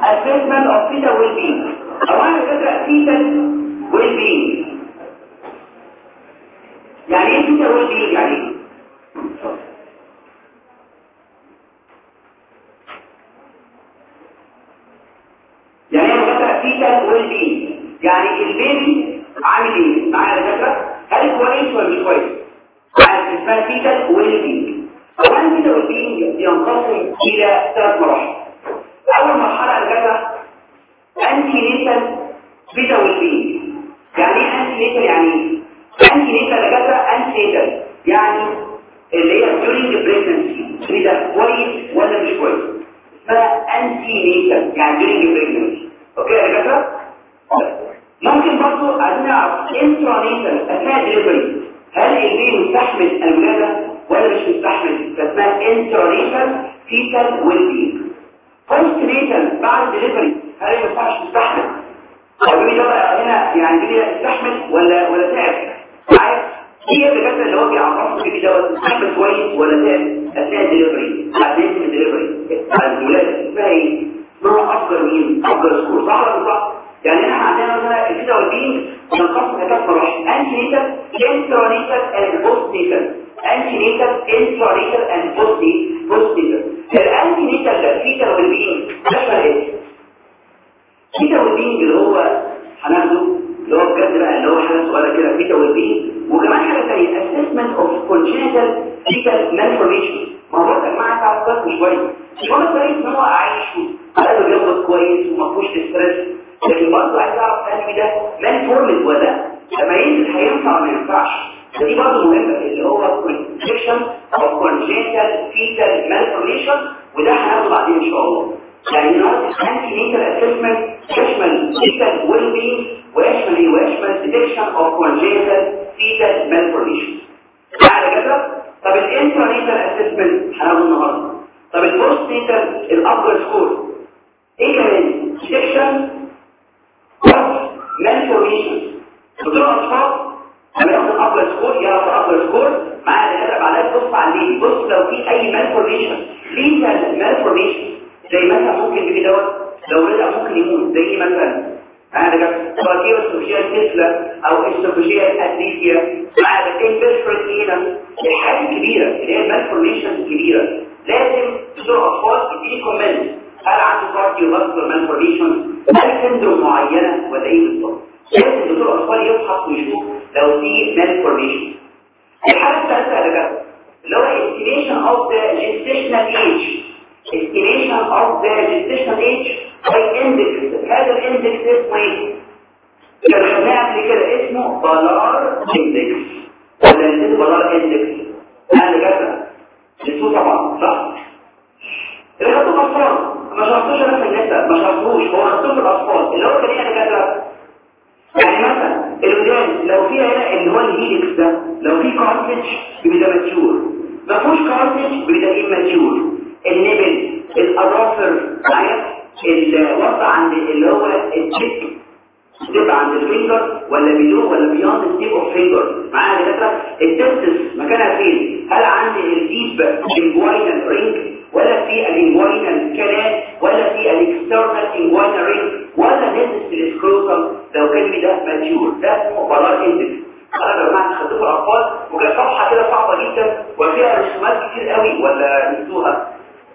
assessment of fetal well-being. اولا فكره fetal well-being يعني ايه fetal well-being؟ يعني ايه؟ يعني ايه فكره fetal well-being؟ يعني البيبي عامل ايه؟ معايا يا دكاتره؟ هل كويس ولا مش كويس؟ يعني اسمها fetal well-being. اولا fetal well-being ينقسم الى 3 مراحل. اول مرحله يا دكاتره انتي نيتال fetal well-being. يعني ايه انتي نيتال؟ يعني انتي نيتال يا دكاتره انتي نيتال يعني اللي هي during pregnancy ده كويس ولا مش كويس؟ اسمها انتي نيتال يعني during pregnancy. اوكي يا دكاتره؟ ممكن برضو عايزين نعرف انترانيتال اثناء ديليفري هل البيبي مستحمل الولاده ولا مش مستحمل؟ فاسمها انترانيتال فيتال ويل-بينج. بوست نيتال بعد ديليفري هل ما ينفعش تستحمل؟ البيبي ده بقى هنا يعني البيبي استحمل ولا تعب؟ عارف هي الدكاتره اللي هو بيعرفوا البيبي ده استحمل كويس ولا تعب اثناء الديليفري بعد الديليفري بعد الولاده. اسمها ايه؟ اسمها افضل مين؟ افضل سكور. صح ولا صح؟ يعني احنا عندنا مثلا الفيتا والبينج بنقسم ثلاث مراحل انتي نيتال انترانيتال اند بوست نيتال. انتي نيتال انترانيتال اند بوست نيتال. الانتي نيتال ده الفيتا والبينج ده ايه؟ الفيتا والبينج اللي هو هناخده اللي هو بجد بقى اللي هو حاجه صغيره كده الفيتا والبينج. وكمان حاجه ثانيه assessment of congenital fetal malformation. ما هو برضه يا جماعه تعرف بس شويه مش هو كويس ان هو عايش وقلبه بينبض كويس وما فيهوش ستريس، لكن برضه عايز اعرف القلب ده مان فورمد ولا لما ينزل هينفع ولا ما ينفعش. دي برضه مهمه اللي هو protection of congenital fetal malformation وده هناخده بعدين ان شاء الله. يعني النهارده anti natal assessment يشمل fetal well-being ويشمل detection of congenital fetal malformation. تعالى كده. طب الانترانيتال assessment هناخده النهارده. طب البوست نيتال الابجر سكور ايه كمان؟ detection malformation. دكتور اطفال لما ياخد الابجر سكور يعرف الابجر سكور معاه الهدف بعدها تبص على البيبي. بص لو في اي malformation fetal malformation زي مثلا ممكن البيبي دوت لو رجع ممكن يموت زي مثلا تراكية استوفيجية الكسلة او استوفيجية الاتريفيا مع الانفيرفرال هنا الحاجات الكبيرة اللي هي المالفورميشن الكبيرة لازم دكتور اطفال يديني كومنت هل عنده كارديوفاسكولار مالفورميشن هل سندروم معينة ولا ايه بالظبط. لازم دكتور اطفال يفحص ويشوف لو في مالفورميشن. الحاجة الثالثة يا دكاترة اللي هو estimation of the gestational age. estimation of the gestational age by index. هذا الاندكس اسمه ايه؟ كان خدناه قبل كده اسمه بلار اندكس ولا نسيت بلار اندكس؟ انا دكاترة نسيته طبعا صح؟ اللي خدته الاطفال ما شرحتوش انا في النساء ما شرحتوش هو خدته في الاطفال اللي هو كان ايه يا دكاترة؟ يعني مثلا الودان لو فيها هنا اللي هو الهيلكس ده لو في كارتج بيبقى ماتيور ما فيهوش كارتج بيبقى اماتيور. النبل الاظافر معايا الوضع عند اللي هو التشيك تبقى عند الفينجر ولا بيلو ولا بياند ستيب اوف فينجر معايا دكاتره. التستس مكانها فين؟ هل عند الديب انجوينال رينج ولا في الانجوينال كانال ولا في الاكسترنال انجوينال رينج ولا نزل السكروتم لو كان ده ماتيور. ده اسمه بلار اندكس. انا يا جماعه خدته في الاطفال وكانت صفحه كده صعبه جدا وفيها رسومات كتير قوي ولا نسوها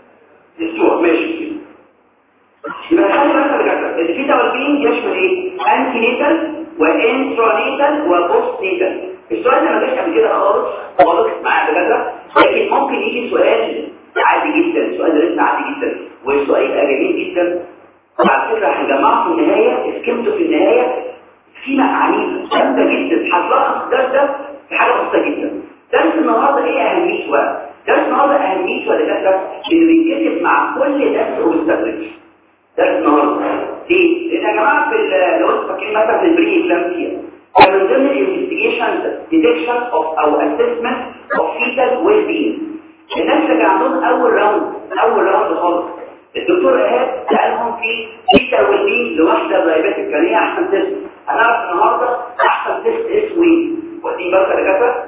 ماشي. يبقى خلي بالك يا دكاتره الفيتا والبينج يشمل ايه؟ انتي نيتال وانترانيتال وبوست نيتال. السؤال ده ما جاش قبل كده خالص معايا يا دكاتره لكن ممكن يجي سؤال عادي جدا. سؤال لسه عادي جدا والسؤال يبقى جميل جدا. على فكره هنجمعه في النهايه اسكمته في النهايه في عنيفه جامده جدا هتلخص الدرس ده في حاجه بسيطه جدا. درس النهارده ايه اهميته بقى؟ درس النهارده اهميته يا دكاتره انه بيتكتب مع كل درس ومستدرج. درس النهارده ليه؟ لان يا جماعه في لو انتوا فاكرين مثلا في البري اكلامسيا كان من ضمن الانفستيجيشن ديتكشن اوف او اسسمنت اوف فيتال ويل بينج. الناس اللي كان عندهم اول راوند خالص الدكتور ايهاب سالهم في فيتال ويل بينج لواحده دايبيتك كان هي احسن تيست. هنعرف النهارده احسن تيست اسمه ايه؟ ودي بس يا دكاتره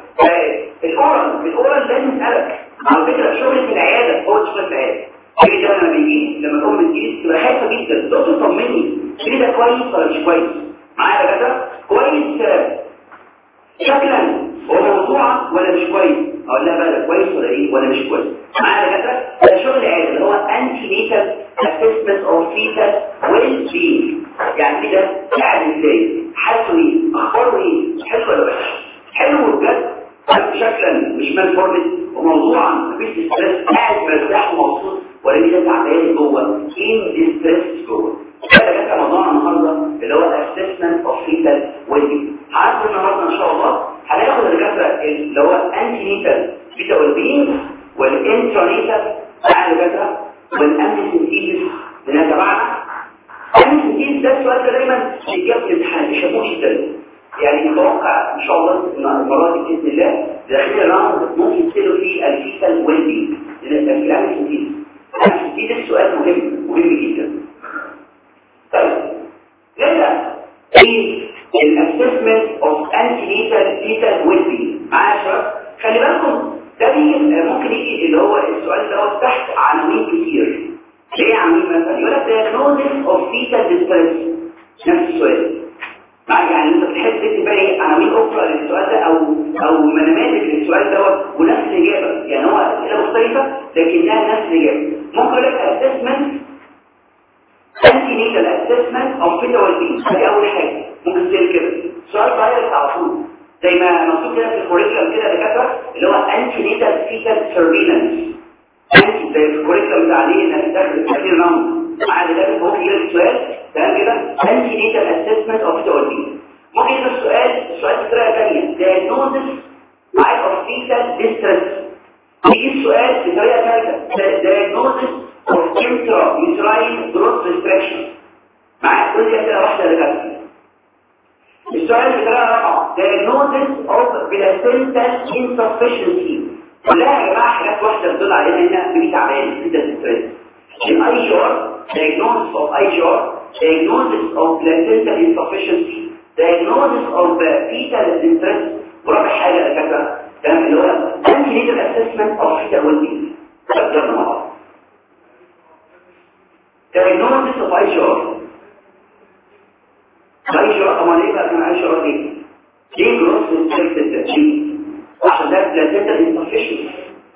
الاورال لازم نسالك على فكره شغل في العياده هو شغل في العياده. ده لما بيجي لما الام بتجي تبقى خايفه جدا. دكتور طمني كده ده كويس ولا مش كويس؟ معايا كده كويس شكلا وموضوعا ولا مش كويس؟ اقول لها بقى ده كويس ولا ايه ولا مش كويس؟ معايا كده ده شغل عادي اللي هو انتي نيتال اسسمنت اوف فيتال ويل بينج. يعني كده قاعد ازاي؟ حالته ايه؟ اخباره ايه؟ حلو ولا وحش؟ حلو بجد شكلا مش مالفورمد وموضوعا مفيش ستريس قاعد مرتاح ومبسوط ولا ليه تعبان جوه ان ستريس جوه. ده كان موضوعنا النهارده اللي هو الاسسمنت اوف فيتال ويل بينج. هناخد النهارده ان شاء الله هناخد الدكاتره اللي هو انتي نيتال فيتال ويل بينج والانترانيتال بتاع الدكاتره والامنيسيتيز اللي تبعنا. الامنيسيتيز ده السؤال ده دايما بيجاب في الامتحان بيشوفوه جدا. يعني متوقع ان شاء الله ان المره دي باذن الله داخلين الراوند ممكن يصيروا فيه الفيتال ويل بينج. الامنيسيتيز السؤال مهم جدا. طيب نبدا في الاسسمنت اوف انتي نيتال فيتال ويل بينج. معايا يا شباب خلي بالكم ده ممكن يجي اللي هو السؤال ده تحت عناوين كتير. ايه عناوين مثلا؟ يقول لك diagnosis of fetal distress. نفس السؤال يعني انت بتحب تكتب بقى ايه عناوين اخرى للسؤال ده او نماذج للسؤال دوت ونفس الاجابه. يعني هو اسئله مختلفه لكنها نفس الاجابه. ممكن يقول لك assessment antenatal assessment of fetal well-being. دي اول حاجه ممكن تصير كده سؤال دايركت على طول زي ما مكتوب كده في الكوريكولم كده دكاتره اللي هو antenatal fetal surveillance. زي في الكوريكولم بتاع عليه انك داخل التحليل راوند عادي ده ممكن يجي السؤال تمام كده antenatal assessment of fetal well-being. ممكن يجي السؤال بطريقه ثانيه diagnosis of fetal distress. يجي السؤال بطريقه ثالثه diagnosis of intrauterine growth restriction. معايا كل دي اسئله واحده دكاتره. السؤال بطريقه رابعه diagnosis of placental insufficiency. كلها يا جماعه حاجات واحده بتدل علينا انها بيبي تعبان fetal distress. الاي جي ار diagnosis of IGR diagnosis of placental insufficiency diagnosis of fetal distress. ورابع حاجه دكاتره تمام اللي هو antenatal assessment of fetal well-being. فكرنا مع بعض diagnosis of IGR. IGR طبعا ايه بقى كان IGR ليه جروث restricted ليه؟ عشان ده placental insufficiency.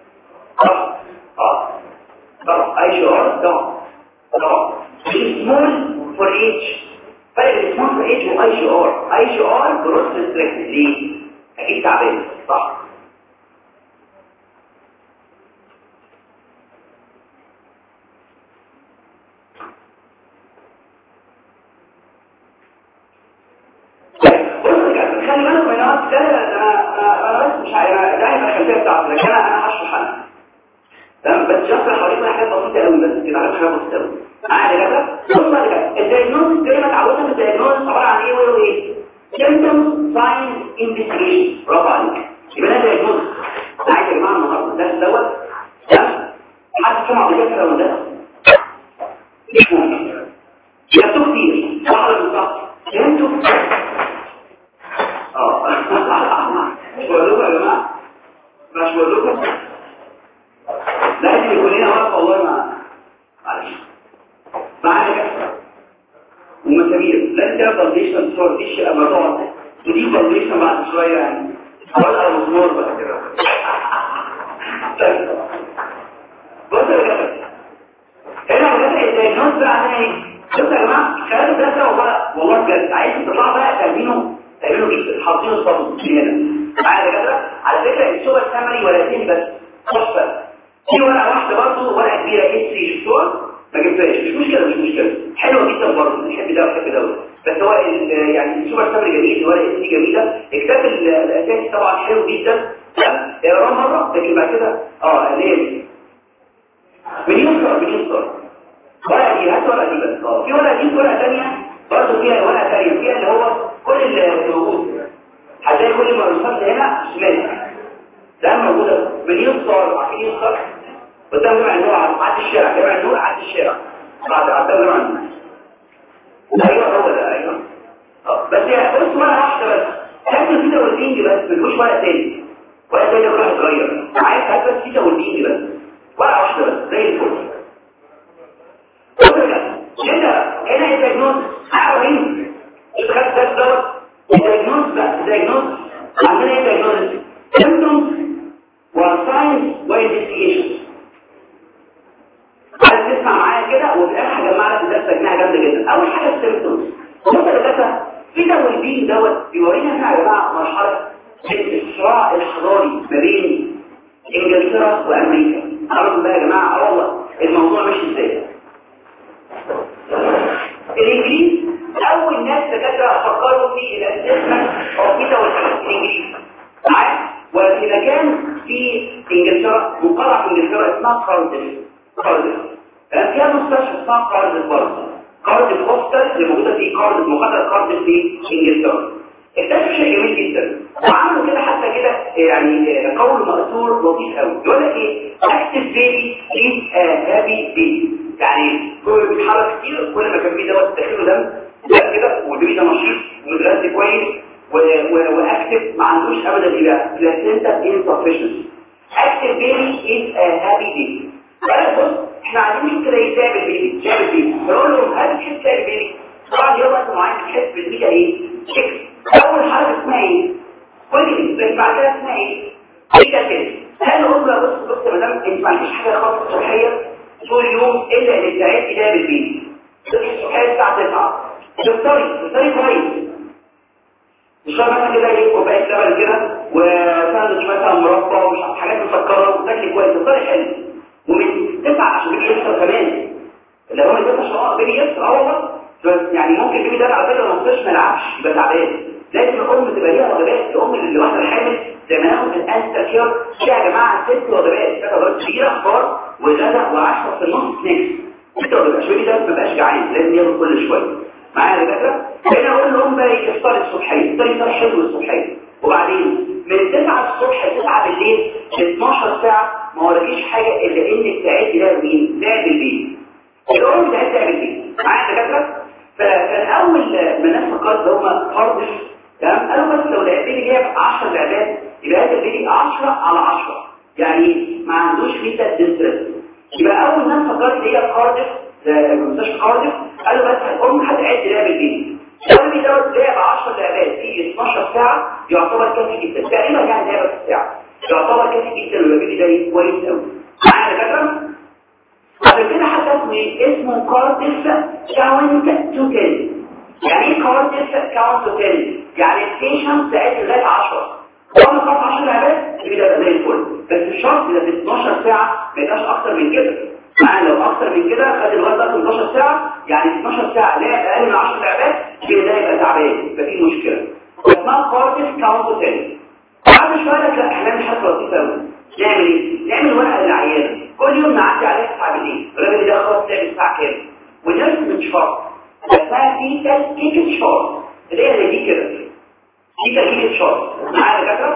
طبعا IGR طبعا small for age. فرق small for age و IGR growth restricted ليه؟ اكيد تعبان صح. خلي بالكم من انا بس مش عارف ده هيبقى الخلفيه بتاعتي لكن انا هشرح انا تمام بس شرح حواليك حاجات بسيطه قوي بس كده حاجات بسيطه قوي. عادي كده بص كده الدايجنوستس زي ما اتعودنا في الدايجنوستس عباره عن ايه وايه symptoms signs investigation. برافو عليك. يبقى ده دايجنوستس. عايز يا جماعه النهارده ده دوت تمام حد سمع بكده ولا ده مش ممكن يكتب كتير صح ولا مش صح؟ فهمتوا؟ مش بقول لكم يا جماعه مش بقول لكم لازم يكون هنا واقف والله معلش معايا ومسامير لازم تعمل فاونديشن صور دي شيء موضوع ودي فاونديشن بعد شويه يعني ولا مسمار بقى كده. طيب بصوا يا جماعه هنا بجد الدايجنوز بقى عندنا ايه؟ شفتوا يا جماعه خلال ده والله بجد عايز تطلعوا بقى تعملوا جدا حاطين الصابون هنا معايا كده. على فكره الصور الثمري ورقتين بس تحفه. في ورقه واحده برضه ورقه كبيره اس شفتوها ما جبتهاش مش مشكله حلوه جدا برضه بنحب ده وبنحب ده بس هو يعني الصور الثمري جميل ورقه اس جميله. الكتاب الاساسي طبعا حلو جدا اقراه مره لكن بعد كده ليه بنيوصل ورقه دي هات ورقه دي بس في ورقه دي ورقه ثانيه برضه فيها ورقه ثانيه فيها اللي هو كل اللي موجود هتلاقي كل المعلومات هنا شمال ده موجوده مليون صور. عارفين ايه الصور؟ قدام جامع النور عدى الشارع جامع النور عدى الشارع بعد جامع النور. ايوه هو ده ايوه بس يا بص ورقه واحده بس هاتوا كده والبينج بس ملوش ورقه ثاني وراح يتغير عايز هات بس كده والبينج بس ورقه واحده بس زي الفل. هنا جدا. اول حاجه السيمبتومز ده في توليد دوت بيورينا احنا يا جماعه مرحله الصراع الحضاري ما بين انجلترا وامريكا. عرفوا بقى يا جماعه والله الموضوع مش ازاي. الانجليز اول ناس دكاتره فكروا في الاسسمنت او في توليد الانجليز معايا، وفي مكان في انجلترا مقرعه في انجلترا اسمها كارديف كان فيها مستشفى اسمها كارديف هوستل اللي موجوده في مقاطعه كارديف في انجلترا. اكتشفوا شيء جميل جدا وعملوا كده حتى كده يعني قول مأثور لطيف قوي يقول لك ايه اكتف بيبي از هابي بيبي، يعني كل بيتحرك كتير كل ما كان في دوت داخله دم كده والبيبي ده نشيط ومتغذي كويس واكتف ما عندوش ابدا ايه بلاسينتا انسفشنسي. اكتف بيبي از هابي بيبي. بص احنا عايزين نشوف كده ايه تعمل بيبي نقول لهم هل تحس تعمل بيبي؟ طبعا يوم وقت معين بتحس بالبيبي ايه شكل. اول حاجه اسمها ايه كل زي بعد كده اسمها ايه كده. هل نقول له بص يا مدام انت ما عندكش حاجه خاصه صحيه طول اليوم الا اللي بتاعتي ده بالبيبي تصحي الصبح الساعه 9 تفطري كويس تشرب مثلا كده ايه كوبايه لبن كده وساندوتش مثلا مربى ومش عارف حاجات مسكره وتاكلي كويس تفطري حلو ومن 9 عشان بيجي يفطر كمان اللي هو من 9 شهور بيجي يفطر والله يعني ممكن البيبي ده على فكره ما يفطرش ما يلعبش يبقى تعبان. لازم الام تبقى ليها وجبات. الام اللي واحده الحامل زي ما ناخد الانستا كير فيها يا جماعه 6 وجبات كبيره فطار وغدا وعشاء في النص سناكس 6 وجبات. البيبي ده ما بقاش جعان لازم ياكل كل شويه معايا الفكره. هنا اقول لهم بقى يفطر الصبحيه يفطر حلو الصبحيه وبعدين من 9 الصبح ل 9 بالليل 12 ساعه ما وراكيش حاجه الا انك تعدي ده مين ده بالليل الام بتاعتها بالليل معايا الفكره. فكان اول ما الناس فكرت هم كارديف تمام قالوا بس لو البيبي جاب 10 لعبات يبقى هذا البيبي 10 على 10 يعني ما عندوش فيتا ديستريس. يبقى اول ناس فكرت هي كارديف مستشفى كارديف قالوا بس الام هتعد لعب البيبي. البيبي دوت لعب 10 لعبات في 12 ساعه يعتبر كافي جدا تقريبا يعني لعبه في الساعه يعتبر كافي جدا والبيبي ده كويس قوي معايا الفكره. عشان كده حتى اسمه كارديف كاونت تو 10. يعني ايه كارديف كاونت تو 10؟ يعني البيشنت ساعات لغايه 10 وانا خلاص 10 لعبات يبقى زي الفل بس الشرط ده في 12 ساعه ما يبقاش اكتر من كده. يعني لو اكتر من كده خد الوقت ده 12 ساعه يعني 12 ساعه لعب اقل من 10 لعبات كده ده يبقى تعبان يبقى فيه مشكله. اسمها كارديف كاونت تو 10. بعد شويه لا احنا مش حاجه لطيفه قوي نعمل ايه؟ نعمل ورقه للعيان كل يوم نعدي عليها 9 بالليل الراجل ده خلاص تعمل الساعه كام ونرسم من شهر اسمها فيتا كيك شهر اللي هي دي كده فيتا كيك شهر معايا دكاتره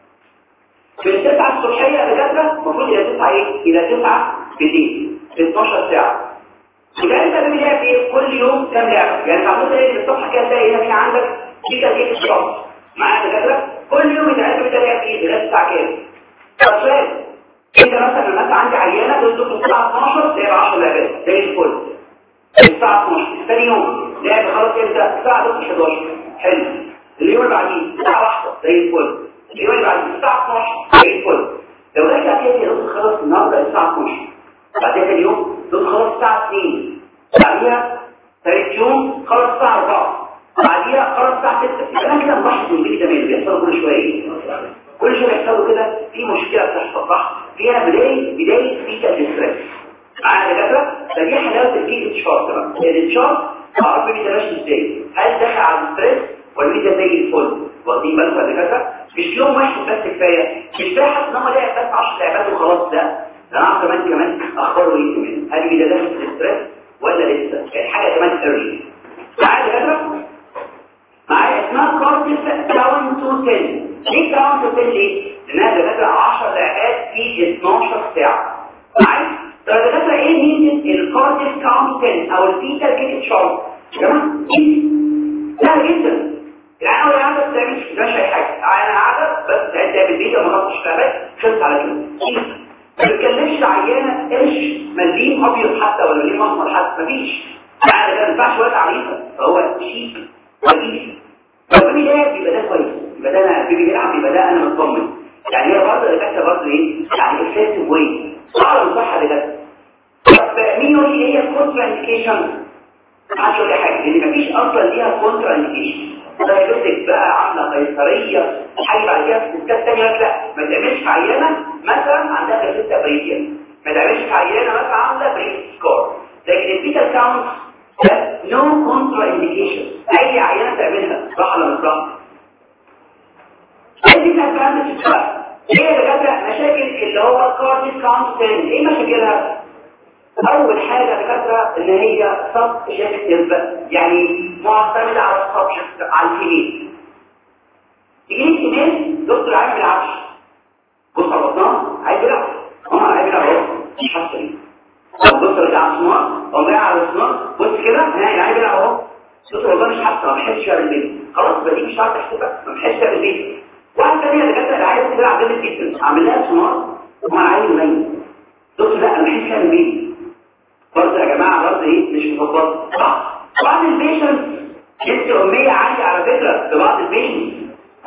من 9 الصبحيه دكاتره المفروض الى 9 ايه الى 9 بالليل 12 ساعه. يبقى انت بتعمل ايه كل يوم كام لعبه يعني تعمل ايه من الصبح كده تلاقي هنا عندك فيتا كيك شهر معايا دكاتره كل يوم يتعمل بتلاقي ايه لغايه الساعه كام. طب انت مثلا الناس عندي عيانه تقول له الساعه 12 لعب 10 لعبات زي الفل الساعه 12 ثاني يوم لعب خلاص امتى الساعه 11 حلو اليوم اللي بعديه الساعه 1 زي الفل اليوم اللي بعديه الساعه 12 زي الفل. لو ده كده يا خلاص النهارده الساعه 12 بعد كده اليوم دول خلاص الساعه 2 بعديها ثالث يوم خلاص الساعه 4 بعديها خلاص الساعه 6 انا كده ملاحظ ان البيبي ده بيحصل كل شويه كل شويه بيحصل كده في مشكله بتحصل صح فيها بدايه فيتا ديستريس معايا دكاتره. فدي حلاوه الفيتا شارت بقى الشارت اعرف البيبي ده ماشي ازاي هل دخل على الستريس ولا البيبي ده زي الفل واخدين بالكم يا دكاتره. مش يوم واحد بس كفايه مش بقى حاسس ان هو لعب بس 10 لعبات وخلاص لا انا اعرف كمان اخباره ايه كمان هل البيبي ده داخل في الستريس ولا لسه يعني حاجه كمان ايرلي معايا دكاتره. معايا اسمها كارديف كاونت تو 10. ليه كاونت تو 10 ليه؟ لانها دكاتره 10 لعبات في 12 ساعه معايا. طب دكاتره ايه مين الكارديف كاونت 10 او الفيتا كيك شارت يا جماعه سهل جدا. يعني انا قاعده بتعمل مش اي حاجه انا قاعده بس تعمل الفيديو ما خدتش لعبات خلص على كده ما بتكلمش عيانه قرش مليم ابيض حتى ولا مليم احمر حتى مفيش يعني ده ما ينفعش وقت عريضه فهو شيك رئيسي. فالبيبي ده يبقى ده كويس يبقى ده انا البيبي بيلعب يبقى ده انا مطمن يعني هي برضه الفكره برضه ايه يعني افكتيف واي صعب الصحه ده. طب مين يقول لي هي الكونترا انديكيشن محدش يقول لي حاجه لان مفيش اصلا ليها كونترا انديكيشن. دايبيتك بقى عامله قيصريه حاجه بعد كده في ستات ثانيه لا ما تعملش في عيانه مثلا عندها كاسيتا بريديا، ما تعملش في عيانه مثلا عامله بريد سكور. لكن البيتا كاونت نو كونترا انديكيشن، اي عيانه تعملها صح ولا مش صح؟ ايه دي ادفانتج بقى؟ ايه يا دكاتره مشاكل اللي هو كارديك كاونت؟ ايه مشاكلها؟ اول حاجه يا دكاتره ان هي سبجكتيف، يعني معتمده على السبجكت على الفيميل. تيجي الفيميل دكتور عايز يلعبش، بص على بطنها عايز يلعب، عايز يلعب اهو مش حاسه بيه. طب بص على الصنار او جاي على الصنار بص كده ها عايز يلعب اهو، دكتور والله مش حاسه ما بحسش بالبيت، خلاص بقى دي مش عارف تحسبها ما بحسش بالبيت. واحد ثاني يا دكاتره اللي عايز تلعب جامد جدا اعمل لها صنار وانا عايز مين دكتور لا انا بحس بالبيت برضه يا جماعه برضه ايه مش مظبط صح. بعض البيشنت لسه اميه عاليه على فكره في بعض البيشنت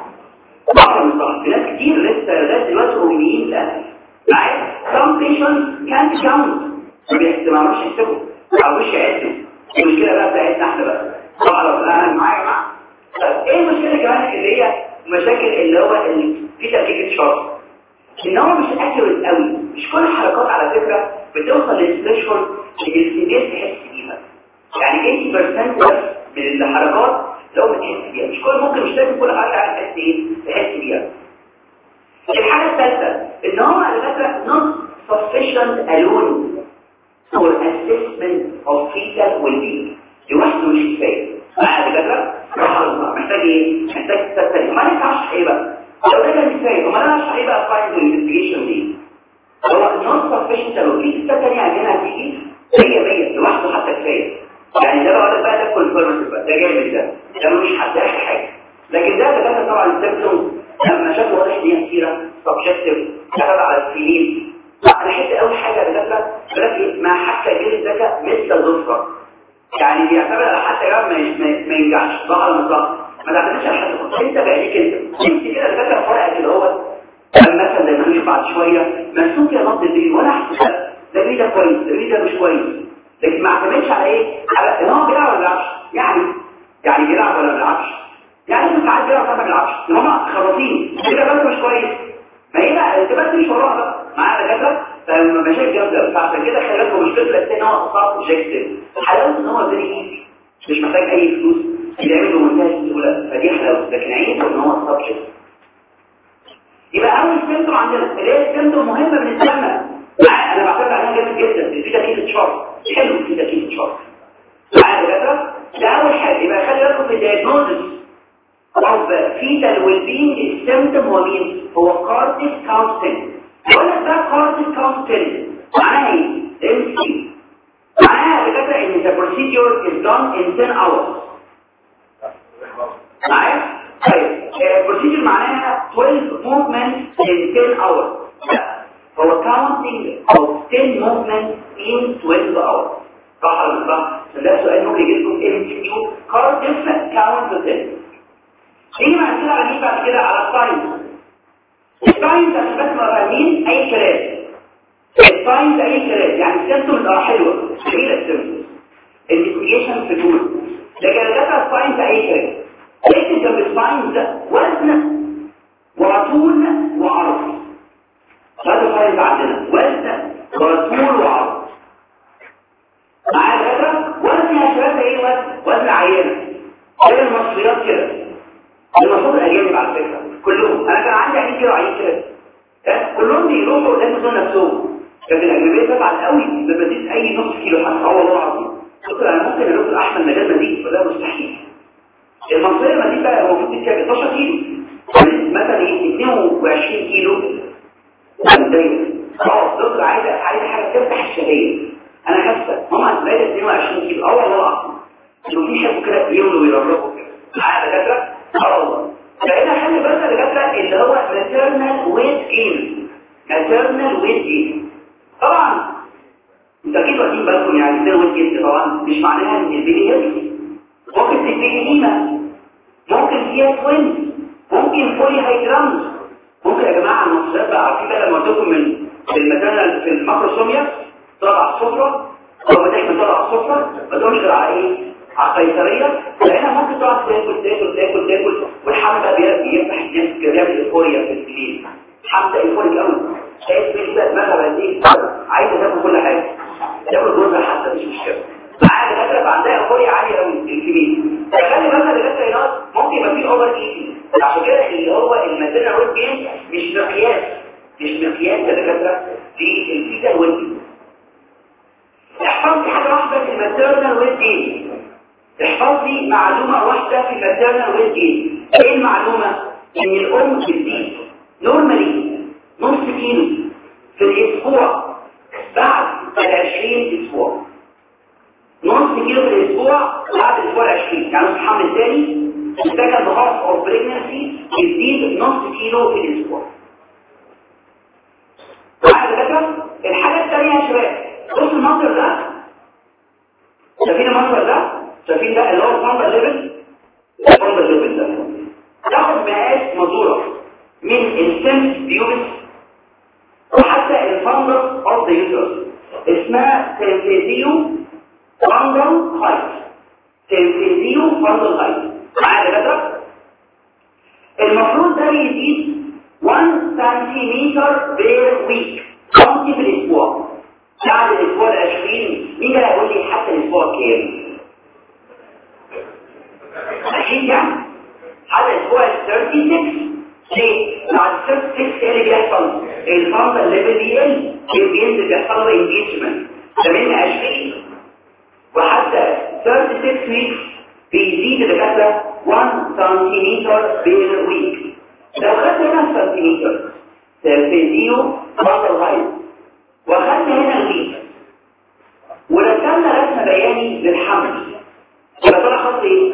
صح مش صح، في ناس كتير لسه لغايه دلوقتي اميين لا معايا. some patients can't count ما بيعرفوش يكتبوا ما بيعرفوش يعدوا. المشكله بقى بتاعتنا احنا بقى صح ولا معايا يا جماعه؟ طب ايه المشكله كمان اللي هي مشاكل اللي هو في تركيبه شرط ان هو مش اكيوريت قوي، مش كل الحركات على فكره بتوصل للثريشولد اللي السيدات تحس بيها، يعني 80% بس من الحركات لو بتحس بيها، مش كل ممكن مش لازم كل حركه تحس تحس بيها. الحاجه الثالثه ان هو على فكره not sufficient alone for assessment of fetal well-being، لوحده مش كفايه على فكره محتاج ايه؟ محتاج تستنى ما ينفعش ايه بقى لو ده كان كفايه وما انا اشرح ايه بقى فايند انفستيجيشن دي. هو not sufficient alone في ستة تانية عندنا هتيجي 100 لوحده حتى كفايه، يعني ده بقى ده كونفيرماتيف ده جامد ده مش هتلاقي حاجه. لكن ده طبعا السيمبتوم لما شافوا واضح ان هي كتيره سبجكتيف شغال على السنين. انا حته اول حاجه بلاقي ما حتى غير الذكاء مثل الظفر، يعني بيعتمد على حتى جاب ما ينجحش ظهر من ظهر ما تعتمدش على حد انت بعينيك انت كده الذكاء فرق كده هو مثلا زي ما نشوف بعد شويه مسوك يا نبض الدين وانا احسن ده كويس ده مش كويس، لكن ما اعتمدش على ايه؟ على ان هو بيلعب ولا ما بيلعبش، يعني بيلعب ولا ما بيلعبش، يعني انت ساعات بيلعب ولا ما بيلعبش ان هم خلاصين كده بس مش كويس. ما هي بقى انت بس مش وراها بقى معايا دكاتره فمشاكل جامده. فعشان كده خلي بالكم مش فكره ان هو صعب اوبجكتيف، حلاوه ان هو زي ايزي مش محتاج اي فلوس يعمل بمنتهى السهوله، فدي حلاوه. لكن عيبه ان هو سبجكت. يبقى اول سيمتوم عندنا اللي هي السيمتوم مهمه بالنسبه لنا انا بعتبر عليها جامد جدا الفيتا كيس شارت حلو الفيتا كيس شارت معايا دكاتره. ده اول حاجه. يبقى خلي بالكم في الدايجنوستس of fetal well-being السيمتوم هو مين؟ هو كارديك كاونسلنج. يقول لك ده كارديك كاونسلنج معناها ايه؟ MC معناها دكاتره ان the procedure is done in 10 hours معايا؟ طيب procedure معناها 12 movements in 10 hours. هو counting of 10 movements in 12 hours صح ولا مش صح؟ ده سؤال ممكن يجي لكم MCQ كارديك count to 10. نيجي بعد كده على بعد كده على الساينس. الساينس عشان بس ما فاهمين اي كلام. الساينس اي كلام يعني السيمتومز حلوه جميله السيمتومز انفستيجيشن في دول، لكن الداتا الساينس اي كلام. اكتب جنب الساينس وزن وطول وعرض. هذا الساينس عندنا وزن وطول وعرض معايا داتا. وزن يا شباب ايه؟ وزن عينه زي المصريات كده، المفروض الاجانب على فكره كلهم. انا كان عندي عيين كده وعيين كده كلهم بيروحوا لازم نفسهم، لكن الاجنبيه طبعا قوي ما بديش اي نص كيلو حتى هو والله العظيم. قلت انا ممكن اروح لاحسن مجال مزيد وده مستحيل. المصريه المزيد بقى هو المفروض تتكلم 12 كيلو مثلا ايه 22 كيلو مبدئيا خلاص. دكتور عايزه حاجه تفتح الشهيه. انا حاسه هم بقى 22 كيلو والله العظيم لو في حد كده يقولوا ويربوا كده معايا دكاتره والله. فإذا خلي بالك دكاتره اللي هو maternal weight gain maternal weight gain. طبعا انت اكيد واخدين بالكم يعني maternal weight gain طبعا مش معناها ان البيبي هيلثي، ممكن تبقى نيمه، ممكن فيها توينز، ممكن بولي هيدرامز. ممكن يا جماعه المصريات بقى عارفين بقى لما تكون من الماتernal في الماكروسوميا طلع على السفره او بدأت طلع على السفره ما تقولش غير على ايه؟ على القيصريه، فهنا ممكن تقعد تاكل والحمل بقى بيفتح الجنس كده بيعمل ايفوريا في الليل. حمل ايفوريك قوي، شايف في كده دماغها بقت ايه، عايزه تاكل كل حاجه، تاكل جوزها حتى مش مشكله. معاها دكاتره عندها ايفوريا عاليه قوي الكبير. فخلي بالك الدكاتره ممكن يبقى فيه اوفر ايتنج، عشان كده اللي هو الماتيرنال ويت جين مش مقياس يا دكاتره للفيتال ويت جين. احفظ لي حاجه واحده في الماتيرنال ويت جين، احفظ لي معلومه واحده في الماتيرنال ويت جين. ايه المعلومه؟ ان الام بتزيد نورمالي نص كيلو في الاسبوع بعد 20 اسبوع، نص كيلو في الاسبوع بعد الاسبوع 20، يعني الحمل الثاني السكند هاف اوف بريجنسي يزيد نص كيلو في الاسبوع. معايا دكاتره؟ الحاجه الثانيه يا شباب، بص المنظر ده، شايفين المنظر ده؟ شايفين ده اللي هو الفندل ليفل؟ الفندل ليفل ده تاخد مقاس مزوره من السنس بيوبس وحتى الفندل اوف ذا يوترس، اسمها سينثيزيو فندل هايت. سينثيزيو فندل هايت. معايا دكاتره؟ المفروض ده يزيد 1 سنتيمتر بير ويك، سنتي في الاسبوع بعد الاسبوع 20. مين اللي هيقول لي حتى الاسبوع كام؟ اكيد يعني حتى الاسبوع 36. ليه؟ بعد 36 ايه اللي بيحصل؟ الفندل ليفل بيقل، بينزل، بيحصل له انجيجمنت 28 وحتى 36 ويكس بيزيد الدكاتره 1 سنتيمتر بير ويك. لو خدت هنا سنتيمتر سيرفيزيو فندل هايت واخدنا هنا الويك ورسمنا رسم بياني للحمل، يبقى طلع خط ايه؟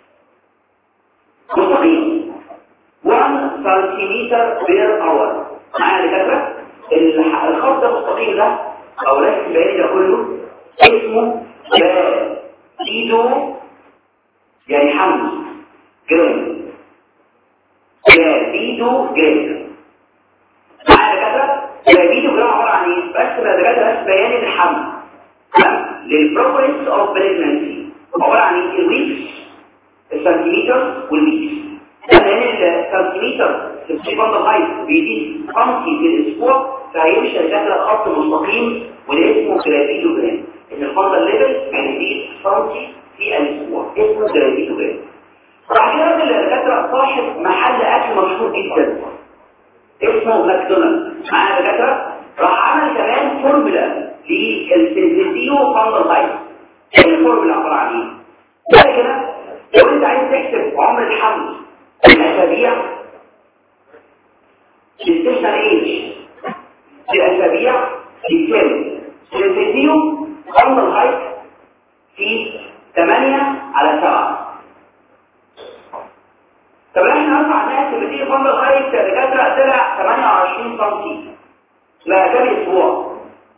مستقيم 1 سنتيمتر بير اور. معايا يا دكاتره؟ الخط ده مستقيم ده او رسم بياني ده كله اسمه ايدو، يعني حمل جرام، ايدو جرام. معايا يا دكاتره؟ ايدو جرام عباره عن ايه؟ بس رسم بياني للحمل للبروجريس اوف بريجنسي، عباره عن ايه؟ الويكس، السنتيمتر والويكس. لان السنتيمتر في الفندل هايت بيزيد سنتي في الاسبوع، فهيمشي الداخل خط مستقيم وده اسمه جرافيتوجرام. ان الفندل ليفل بيزيد سنتي في الاسبوع، اسمه جرافيتوجرام. راح كده الدكاتره صاحب محل اكل مشهور جدا اسمه ماكدونالدز. معايا دكاتره؟ راح عمل كمان فورمولا للسينثيزيو فندل هايت. ايه الفورمولا عباره عن ايه؟ ده كده لو انت عايز تحسب عمر الحمل الاسابيع الستيشنال ايج الاسابيع يساوي سينثيزيو فندل هايت في 8/7. طب احنا نرفع الناس اللي فندل هايت دكاتره طلع 28 سم، لا كام اسبوع؟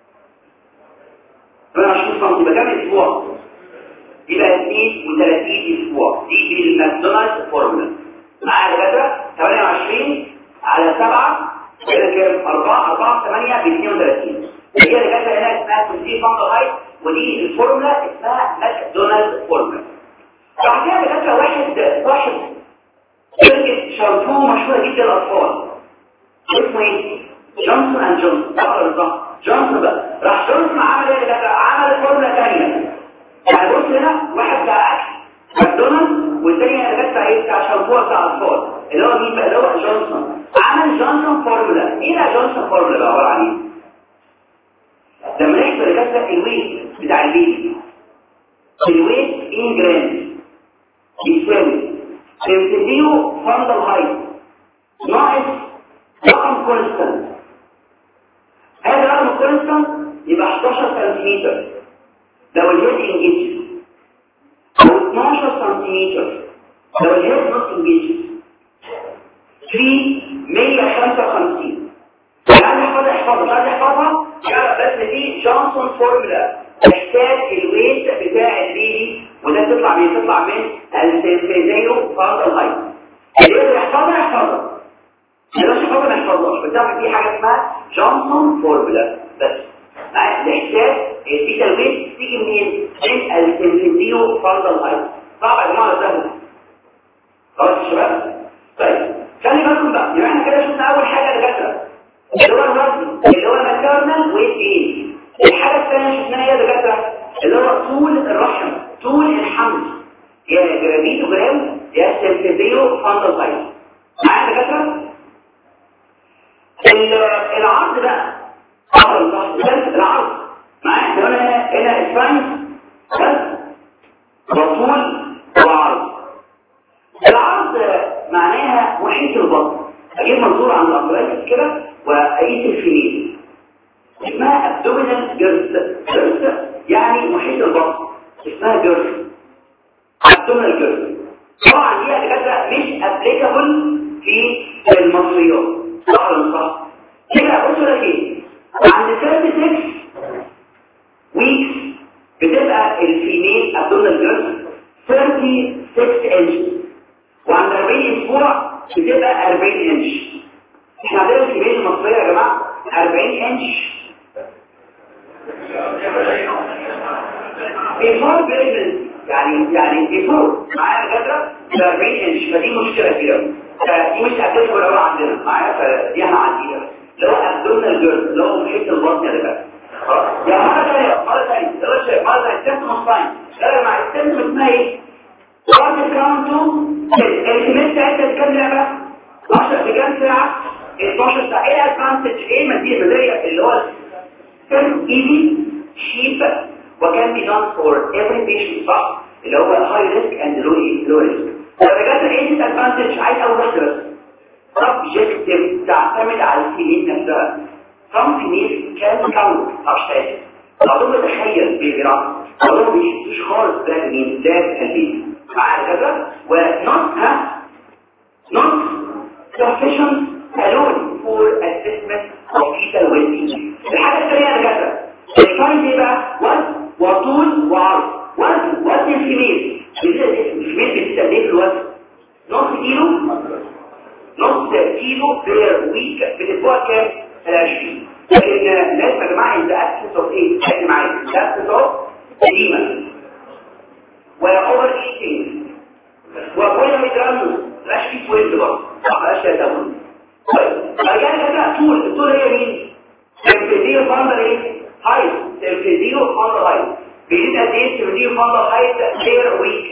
28 سم يبقى كام اسبوع؟ يبقى 32 اسبوع. دي الماكدونالدز فورمولا. معايا دكاتره؟ 28/7 كده كام؟ 4 في 8 ب 32. هي دكاتره هنا اسمها سينثيزيو فندل هايت، ودي الفورمولا اسمها ماكدونالدز فورمولا. بعد كده دكاتره واحد صاحب شركه شامبو مشهوره جدا للاطفال اسمه ايه؟ جونسون اند جونسون. جونسون بقى راح جونسون عمل ايه دكاتره؟ عمل فورمولا ثانيه. يعني بص هنا واحد بتاع اكل ماكدونالدز والثاني دكاتره ايه؟ بتاع شامبو بتاع اطفال، اللي هو مين بقى؟ اللي هو جونسون. عمل جونسون فورمولا. ايه بقى جونسون فورمولا بقى عباره عن ايه؟ لما نحسب دكاتره الويت بتاع البيبي، الويت ان جرام يساوي سينثيزيو فندل هايت ناقص رقم كونستانت. هذا رقم كونستانت يبقى 11 سنتيمتر لو الهيد انجيج، او 12 سنتيمتر لو الهيد نوت انجيج، في 155. يعني احفظها بس دي جونسون فورمولا تحتاج الويت بتاع البيبي، وده بتطلع من السينثيزيو فندل هايت. اللي يحفظها مش يحفظهاش، بتعمل فيه حاجه اسمها جونسون فورمولا بس. نحتاج الفيتال ويت تيجي منين؟ من السنسيتيو فاندال هايت. صعب يا جماعه سهل. خلاص يا شباب. طيب خلي بالكم بقى، يبقى احنا كده شفنا اول حاجه دكاتره اللي هو الوزن اللي هو الماتيرنال ويت جين. الحاجه الثانيه شفناها هي دكاتره اللي هو طول الرحم، طول الحمل، يا جرافيتو جرام يا سنسيتيو فاندال هايت. معايا دكاتره؟ العرض بقى العرض معايا هنا الساينس بس وطول وعرض. العرض معناها محيط البطن. اجيب منظور عن الابراج كده واقيس الفيميل اسمها ابدومينال جيرث يعني محيط البطن اسمها جيرث ابدومينال جيرث. طبعا دي دكاتره مش ابليكابل في المصريات صح ولا صح؟ كده بصوا لك ايه عند 36 ويكس بتبقى الفيميل ابدومينال جيرث 36 انش وعند 40 اسبوع بتبقى 40 انش. احنا عندنا الفيميل المصريه يا جماعه 40 انش بيفور بريجننسي يعني بيفور معايا دكاتره 40 انش. فدي مشكله كبيره دي مش هتفرق ولا عندنا معايا فدي هنعديها اللي هو ابدومينال جيرث اللي هو محيط البطن يا دكاتره. يا مره ثانيه السيستم الصين لا مع السيستم اسمها ايه؟ وقت كاونتو الكميه بتاعتها كام لعبه؟ 10 في كام ساعه؟ 12 ساعه. ايه الادفانتج ايه المزايا اللي هو easy cheap وكان بي done for every patient صح اللي هو high risk and low risk. لو رجعت ايه الادفانتج عايز اول واحده بس subjective تعتمد على الفيميل نفسها. some females can count أشخاص أظن تخيل بجراحة أظن مش خالص ده مين ده البيت مع كذا not sufficient alone for assessment of fetal well-being. الحاجة الثانية يا دكاترة الفايد ايه بقى؟ وزن وطول وعرض. وزن الفيميل بتستخدم في الوزن نص كيلو بير ويك بتتبقى كام؟ 20. لكن لازم يا جماعه يبقى اكسس اوف ايه؟ خلي معايا اكسس اوف ديما واوفر ايتنج وكل ما يترموا مبقاش فيه سويد برضه مبقاش يتابعوا. طيب رجعنا كده الطول هي مين؟ الفيزيو فاندر ايه؟ هايت. الفيزيو فاندر هايت بيزيد قد ايه الفيزيو فاندر هايت بير ويك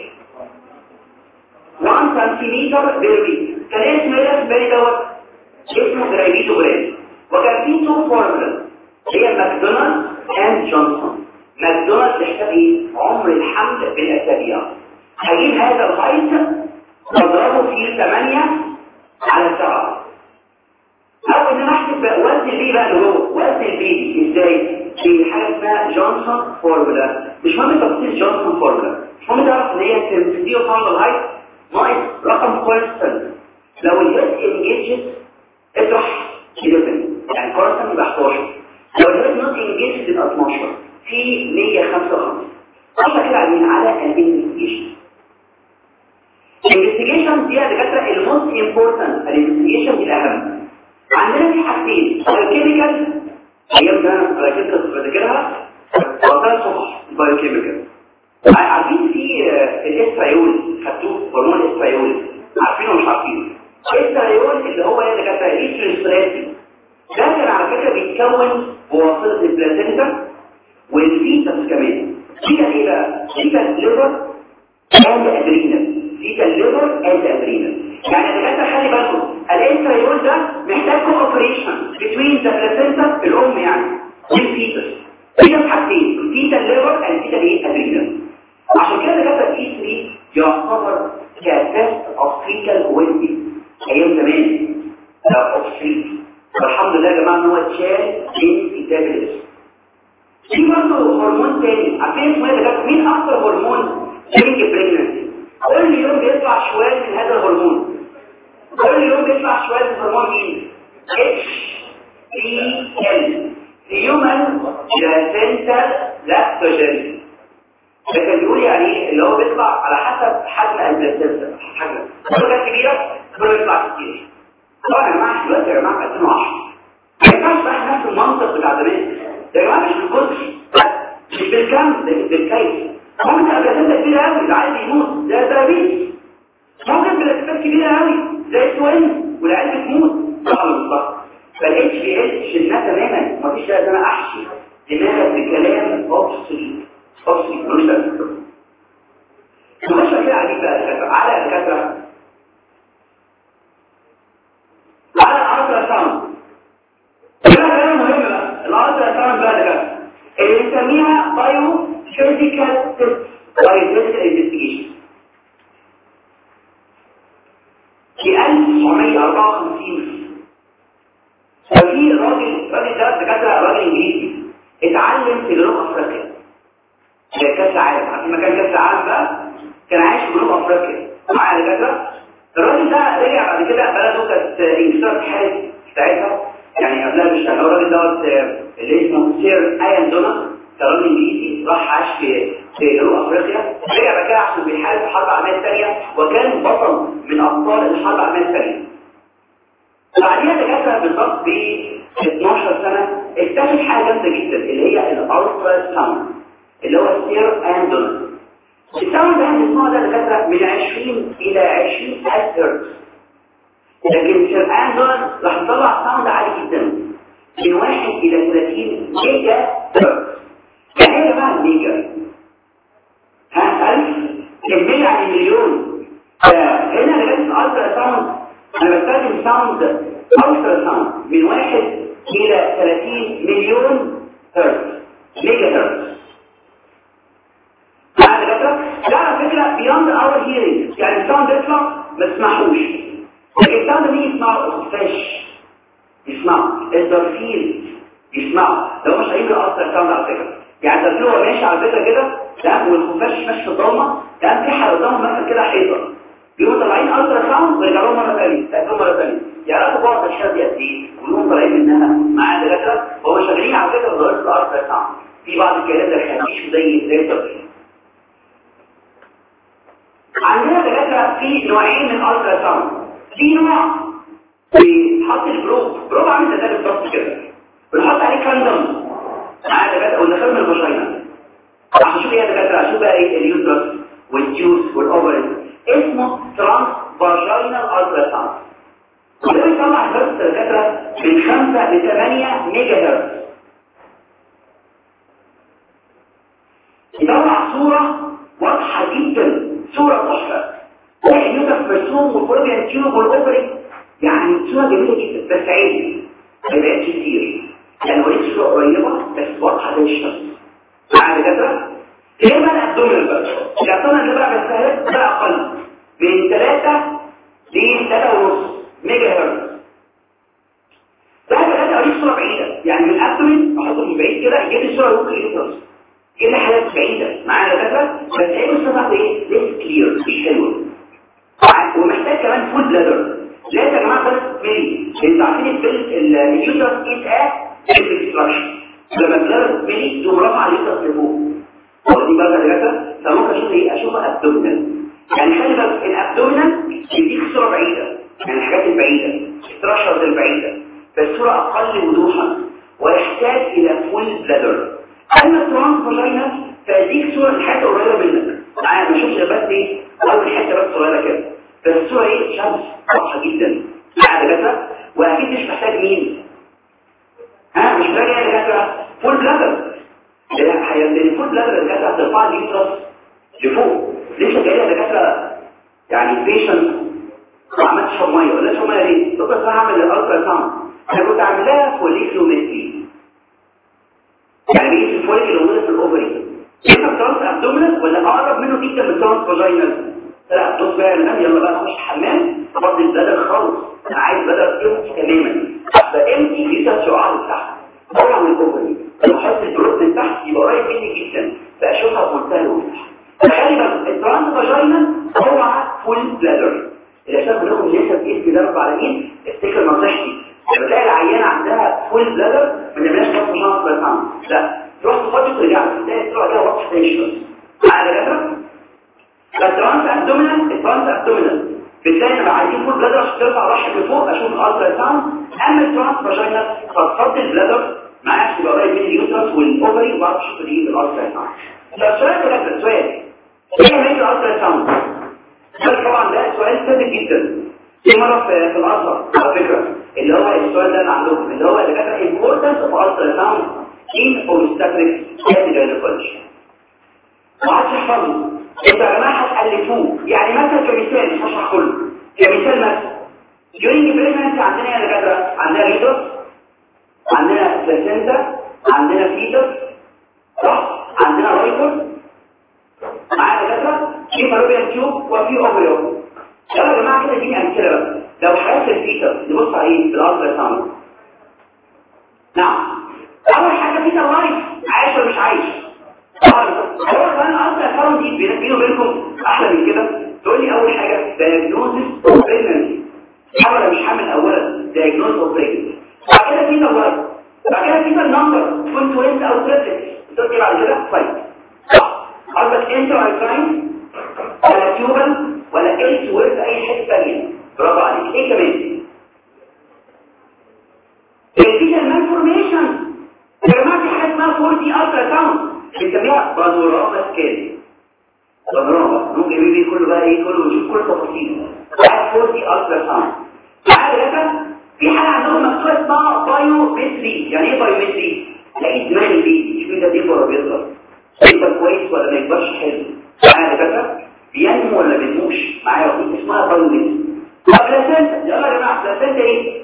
1 سنتيمتر بير ويك. كان اسمه ايه في بالي دوت؟ اسمه جرايفيتو جرام. وكان في تو فورمولا هي ماكدونالد اند جونسون. ماكدونالد بيحسب ايه؟ عمر الحمل بالاسابيع. هجيب هذا الهايت واضربه في 8 على 7 او ان انا احسب وزن البيبي بقى اللي جوه وزن البيبي ازاي؟ في حاجه اسمها جونسون فورمولا. مش مهم تفصيل جونسون فورمولا، مش مهم تعرف ان هي سنسيتيف فاندل هايت ناقص رقم كونستنت. لو الهيد انجيجز اطرح 11 يعني كونستنت يبقى 11. لو الهيد نوت انجيجز يبقى 12 في 155. اصلا كده عايزين على الانفستيجيشن. الانفستيجيشن دي يا دكاتره الموست امبورتنت. الانفستيجيشن دي الاهم. عندنا في حاجتين بايوكيميكال ايام ده انا كنت بذاكرها وقتها صبح بايوكيميكال. عارفين في الاستريول خدتوه هرمون الاستريول عارفينه ومش عارفينه؟ الاستريول اللي هو يعني كان الاستريول ده كان على فكره بيتكون بواسطه البلازنتا والفيتس كمان. فيتا ايه بقى؟ فيتا ليفر اند ادرينال. فيتا ليفر اند ادرينال يعني الدكاتره خلي بالكم الاستريول ده محتاج كوبريشن بين ذا بلازنتا الام يعني والفيتس. فيتا حاجتين فيتا ليفر اند فيتا ايه ادرينال. عشان كده الدكاتره الاي 3 يعتبر كتست اوف فيتال ويلبي ايام زمان اوف 3. والحمد لله يا جماعه ان هو اتشال من كتاب الاسم. في برضه هرمون تاني عارفين اسمه ايه ده؟ مين اكتر هرمون during pregnancy؟ كل يوم بيطلع شويه من هذا الهرمون. كل يوم بيطلع شويه من هرمون مين؟ HCl Human Placental Lactogen. ده كان بيقول يعني اللي هو بيطلع على حسب حجم البلاسنتا. حجم كل كبيره كل بيطلع كتير. طبعا يا جماعه دلوقتي يا جماعه 2010 ما ينفعش بقى نفس المنطق بتاع زمان. يا جماعه مش بالكتر مش بالكم لكن بالكيف. ممكن تبقى بلاسينتا كبيره قوي العيل يموت زي الدبابيس، ممكن بلاسينتا كبيره قوي زي السوين والعيل بتموت. طبعا صح. فالاتش بي ال شلناه تماما، مفيش لازم انا احشي دماغك بكلام اوبسوليت ملوش لازمه. نخش كده عليك بقى على الدكاتره على الالترا ساوند. كلام مهم بقى الالترا ساوند بقى ده اللي بنسميها بايو فيزيكال تيست، بايو فيزيكال انفستيجيشن. في 1954 ففي راجل ده دكاتره راجل انجليزي اتعلم في جنوب افريقيا في كاس العالم. عارفين مكان كاس العالم بقى كان عايش في جنوب افريقيا معايا دكاتره. الراجل ده رجع بعد كده بلده كانت انجلترا في حاله ساعتها يعني قبلها مش كان الراجل دوت اللي اسمه سير ايان دونا كان راجل انجليزي راح عاش في جنوب افريقيا. رجع بعد كده عشان بيحارب في الحرب العالميه الثانيه وكان بطل من ابطال الحرب العالميه الثانيه. بعديها دكاتره بالضبط ب 12 سنه اكتشف حاجه جامده جدا اللي هي الالترا ساوند اللي هو سير ايان دونا. الساوند ده النوع ده دكاتره من 20 الى 20,000 هرتز، لكن سير ايان دونا راح يطلع ساوند عالي جدا من 1 الى 30 ميجا هرتز. يعني ايه يا جماعه الميجا؟ 1000 الميجا يعني مليون. هنا دكاتره الالترا ساوند انا بستخدم ساوند الترا ساوند من 1 الى 30 مليون هرتز ميجا هرتز. لا على فكرة beyond our hearing يعني الساوند يطلع ما تسمعوش، لكن الساوند مين يسمعه؟ الخفاش يسمعه، الدرفيل يسمعه. لو مش هيجي الالترا ساوند على فكرة يعني الدرفيل هو ماشي على فكرة كده تمام والخفاش ماشي في الضلمة تمام في حاجة قدامهم مثلا كده حيطة بيقوموا طالعين الترا ساوند ويرجعوا مرة ثانية تأكلوا مرة ثانية يعرفوا بعض الأشياء دي قد إيه ويقوموا طالعين منها مع الدكاترة وهم شغالين على فكرة بظاهرة الالترا ساوند. في بعض الكلام ده خفيف زي الدرفيل. عندنا دكاتره في نوعين من الالترا ساوند. في نوع بيحط البروب عامل زي ده بالظبط كده بنحط عليه كاندوم مع دكاتره وندخله من الفاجينا عشان نشوف ايه يا دكاتره اشوف بقى ايه اليوترس والجوز والاوفرز اسمه ترانس فاجينال الترا ساوند. وده بيطلع هرتز دكاتره من 5 ل 8 ميجا هرتز. يطلع صوره واضحه جدا صورة تحفة واحد يوسف مرسوم والفروبيان تيوب والأوبري يعني صورة جميلة جدا بس عادي ما يبقاش كتير يعني وريك صورة قريبة بس واضحة زي الشمس معايا دكاترة. ايه بقى الابدومينال بقى؟ الابدومينال اللي بقى بيستهلك بقى أقل من 3 ل 3.5 ميجا هرتز. ده دكاترة أوريك صورة بعيدة يعني من الابدومين أحطه من بعيد كده يجيب لي صورة ممكن يوصل ايه اللي حاجات بعيدة معانا دكاتره بس ايه الصفحه ايه ليس كلير مش حلوه ومحتاج كمان فول بلادر. لا يا جماعه بس ملي انتوا عارفين اليوترس ايه اكستراكشن لما البلادر ملي تقوم رافعه اليوترس لفوق واخدين بالك يا دكاتره. فممكن اشوف ايه اشوفها ابدومينال يعني خلي بالك الابدومينال يديك صوره بعيده يعني الحاجات البعيده استراكشرز البعيده بس صوره اقل وضوحا ويحتاج الى فول بلادر. اما الترانس فاجينا فاديك صوره الحته قريبه منك معايا ما اشوفش بس ايه اول حته بس صغيره كده بس الصوره ايه شمس واضحه جدا معايا دكاتره. واكيد مش محتاج مين مش محتاج ايه دكاتره فول بلادر لان الفول بلادر دكاتره هترفع اليوترس لفوق لسه جايه دكاتره يعني بيشنت ما عملتش شرب ميه ولا شرب ميه ليه؟ دكتور انا هعمل الالترا ساوند انا كنت عاملاها فوليكيومتري يعني بيجي الفوليك اللي موجوده في الاوفري يبقى ترانس ابدومينال ولا اقرب منه جدا من ترانس فاجينال. لا بص بقى الان يلا بقى نخش الحمام فضي البدل خالص انا عايز بدل يمشي تماما فامتي لسه شعاع لتحت طبعا من الاوفري لو حط البروت من تحت يبقى قريب مني جدا فاشوفها بمنتهى الوضوح. فخلي بالك الترانس فاجينال هو فول بلادر اللي عشان بناخد لسه بايد كده على مين افتكر نصيحتي لما تلاقي العيانه عندها فول بلادر ما نعملهاش بس شنط بس لا تروح تفضي وترجع تلاقي تروح كده واضحه زي الشمس معايا دكاتره. الترانس ابدومينال بالتالي لما عايزين فول بلادر عشان ترفع راسك لفوق اشوف الالترا ساوند. اما الترانس فاجينال فتفضي البلادر معاك يبقى قريب من اليوترس والاوفري وبعرف اشوف دي الالترا ساوند. ده سؤال كده سؤال ايه هي الالترا ساوند؟ طبعا ده سؤال سهل جدا في مره في الازهر على فكره اللي هو السؤال ده اللي عندكم اللي هو اللي كان importance of ultrasound in obstetrics and gynecology. ما عادش احفظه انتوا يا جماعه هتالفوه يعني مثلا كمثال مش هشرح كله كمثال مثلا during pregnancy عندنا يا دكاتره عندنا ليدر عندنا بلاسينتا عندنا فيتس صح عندنا رايكور معايا دكاتره في فالوبيان تيوب وفي اوفريوم. يلا يا جماعه كده دي امثله بقى لو حالات الفيتس نبص عليه بالالترا ساوند. نعم اول حاجه فيتس لايف عايش ولا مش عايش؟ هو كمان الالترا ساوند دي بيني وبينكم احلى من كده. تقول لي اول حاجه diagnosis of pregnancy حمل ولا مش حمل اولا diagnosis of pregnancy. بعد كده فيتس لايف بعد كده فيتس نمبر كنت وانت او تريبلكس تقول بعد كده طيب قصدك انت ولا ولا تيوبل ولا ايش ورد اي حته ثانيه. برافو عليك. ايه كمان الفيشن مالفورميشن يا جماعه في حاجه اسمها 4 دي الترا ساوند بنسميها بانوراما سكان. بانوراما ممكن يجي كله بقى ايه كله نشوف كل تفاصيله 4 دي الترا ساوند. تعالى في حاجه عندهم مكتوبه اسمها بايومتري. يعني ايه بايومتري؟ تلاقيه زمان البيبي شوف ده بيكبر ولا بيصغر يكبر كويس ولا ما يكبرش حلو معايا كده بينمو ولا بينموش معايا وقت اسمها بايومتري. بلاسينتا يلا يا جماعه بلاسينتا ايه؟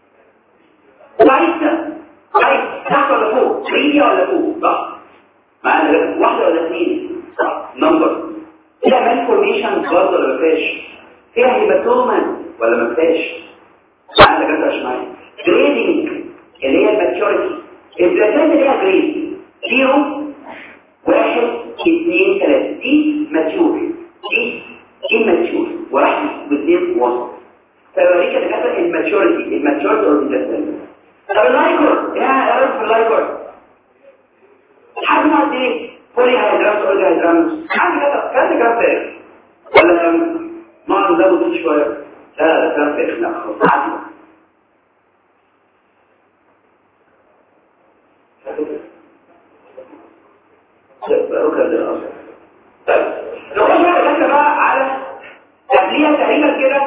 كويس تحت ولا فوق؟ ريديا ولا فوق؟ صح معانا واحده ولا اثنين؟ صح نمبر. فيها مالفورميشن برضه ولا ما فيهاش؟ فيها هيباتوما ولا ما فيهاش؟ معانا كده مش معايا جريدنج اللي هي الماتيوريتي. البلاسينتا ليها جريد 0 1 2 3 دي ماتيور دي immature واحد واثنين وسط. فوريك كده الماتيوريتي او البلاسينتا. طب اللايكور يعني اعرف في اللايكور حجم قد ايه؟ بولي هيدرامز اولي هيدرامز عندي كده كام فارغ ولا ما نزود شويه؟ لا كام فارغ لا خلاص عادي. طيب لو احنا بقى على قبليها تقريبا كده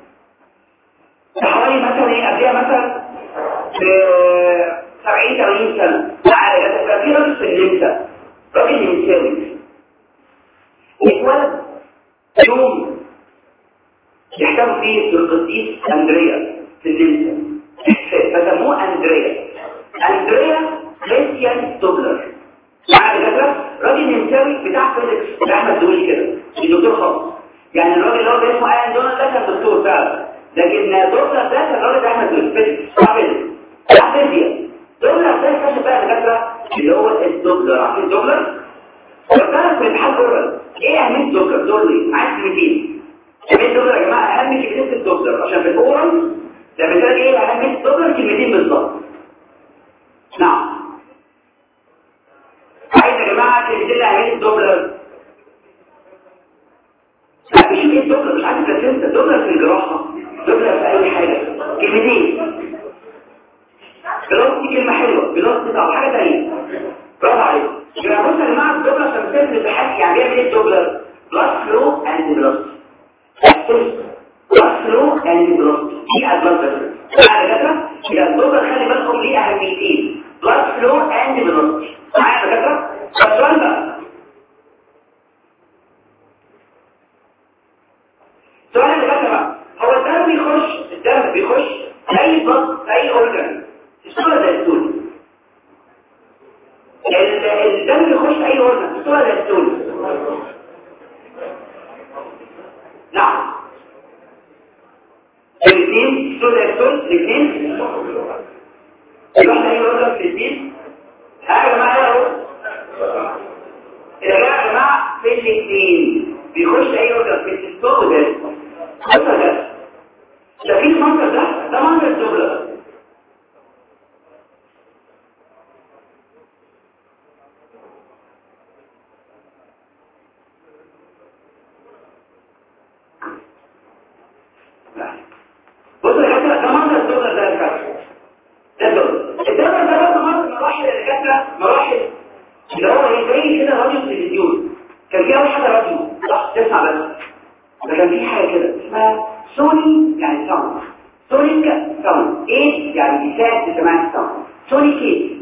حوالي مثلا ايه قبليها مثلا ب 70-80 سنه تعالى كده في راجل في النمسا راجل نمساوي اتولد يوم يحتوي فيه القديس اندريا في النمسا فسموه اندريا كريستيان دوبلر. معايا كده راجل نمساوي بتاع فيزيكس بتاع احمد دولي كده الدكتور خالص يعني الراجل اللي هو اسمه ايان دونالد ده كان دكتور فعلا لكن دوبلر ده كان راجل بتاع احمد دولي فيزيكس بتاع فيزياء. دوبلر ده كشف بقى الدكاتره اللي هو الدوبلر. عارفين الدوبلر؟ فكرت في الامتحان الاول ايه اهميه الدوبلر؟ دول ليه؟ عايز كلمتين. اهميه الدوبلر يا جماعه اهم كلمتين في الدوبلر عشان في الاورال لما تقول ايه اهميه الدوبلر كلمتين بالظبط. نعم عايز يا جماعه كلمتين اهميه الدوبلر. لا مش ايه الدوبلر مش عايز بلاسينتا الدوبلر في الجراحه دوبلر في اي حاجه كلمتين. بلوستي كلمه حلوه بلوستي او حاجه ثانيه. برافو عليك. يبقى بص يا جماعه الدوبلر عشان تفهم الامتحان يعني بيعمل ايه الدوبلر؟ بلاد فلو اند بلوستي. بلاد فلو اند بلوستي دي ادفانتج. معايا كده يبقى الدوبلر خلي بالكم ليه اهميتين بلاد فلو اند بلوستي. معايا كده السؤال بقى السؤال اللي بقى هو الدم بيخش اي بلد اي اورجان الصوره زي الدول. الدم بيخش اي اورجان الصوره زي الدول. نعم الاثنين الصوره زي الدول الاثنين يروح اي اورجان في الاثنين. ها يا جماعه يا جماعه في الاثنين بيخش اي اورجان في السيستم ده شايفين المنظر ده منظر الدوبلر. بصوا يا جماعه ده منظر الدوبلر ده الدوبلر ده برضه منظر كان في حاجه كده اسمها سوني يعني ساوند، سونيك ساوند، ايه يعني بيساعد في سماع الساوند، سونيكيت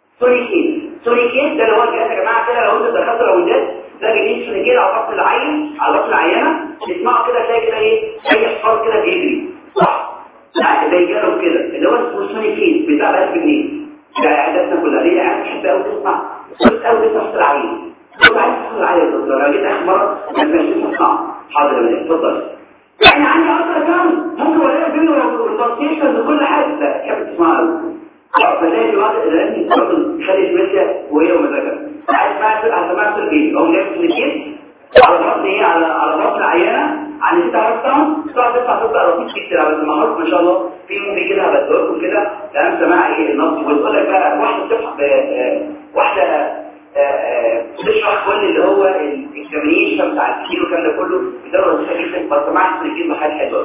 ده اللي هو الجهاز يا جماعه كده. لو انت دخلت راوندات تلاقي جايبين سونيكيت على بطن العين، على بطن العيانه، تسمعوا كده تلاقي كده ايه زي حصان كده بيجري، صح؟ لا زي جرب كده اللي هو اسمه سونيكيت بتاع ب 1000 جنيه. ده عاداتنا كلها ليه قاعد بحب قوي تسمع صوت قوي تسمع صوت العين، صوت عايز تسمع العين يا دكتور. انا جيت اخر مره ما كنتش اسمع. حاضر يا بنت اتفضل. يعني عندي اكتر كام ممكن ولا بينه والتنسيشن وكل حاجه. لا كيف تسمع قوي فلاقي الوقت لازم تخلي شويه وهي ومزاجها عايز بقى في ايه او جايب سنتين على بطن ايه على بطن عيانه عن 6 ساعات تقعد تسمع صوت رصيد كتير. بس النهارده ما شاء الله في موفي كده بدوركم كده كلام سماع ايه النص، وتقول لك بقى واحده بتفحص واحده بتشرح كل اللي هو الاكزامينيشن بتاع الكيلو والكلام ده كله بيدور الشريحه بس سمعت سنتين بحاجه حلوه.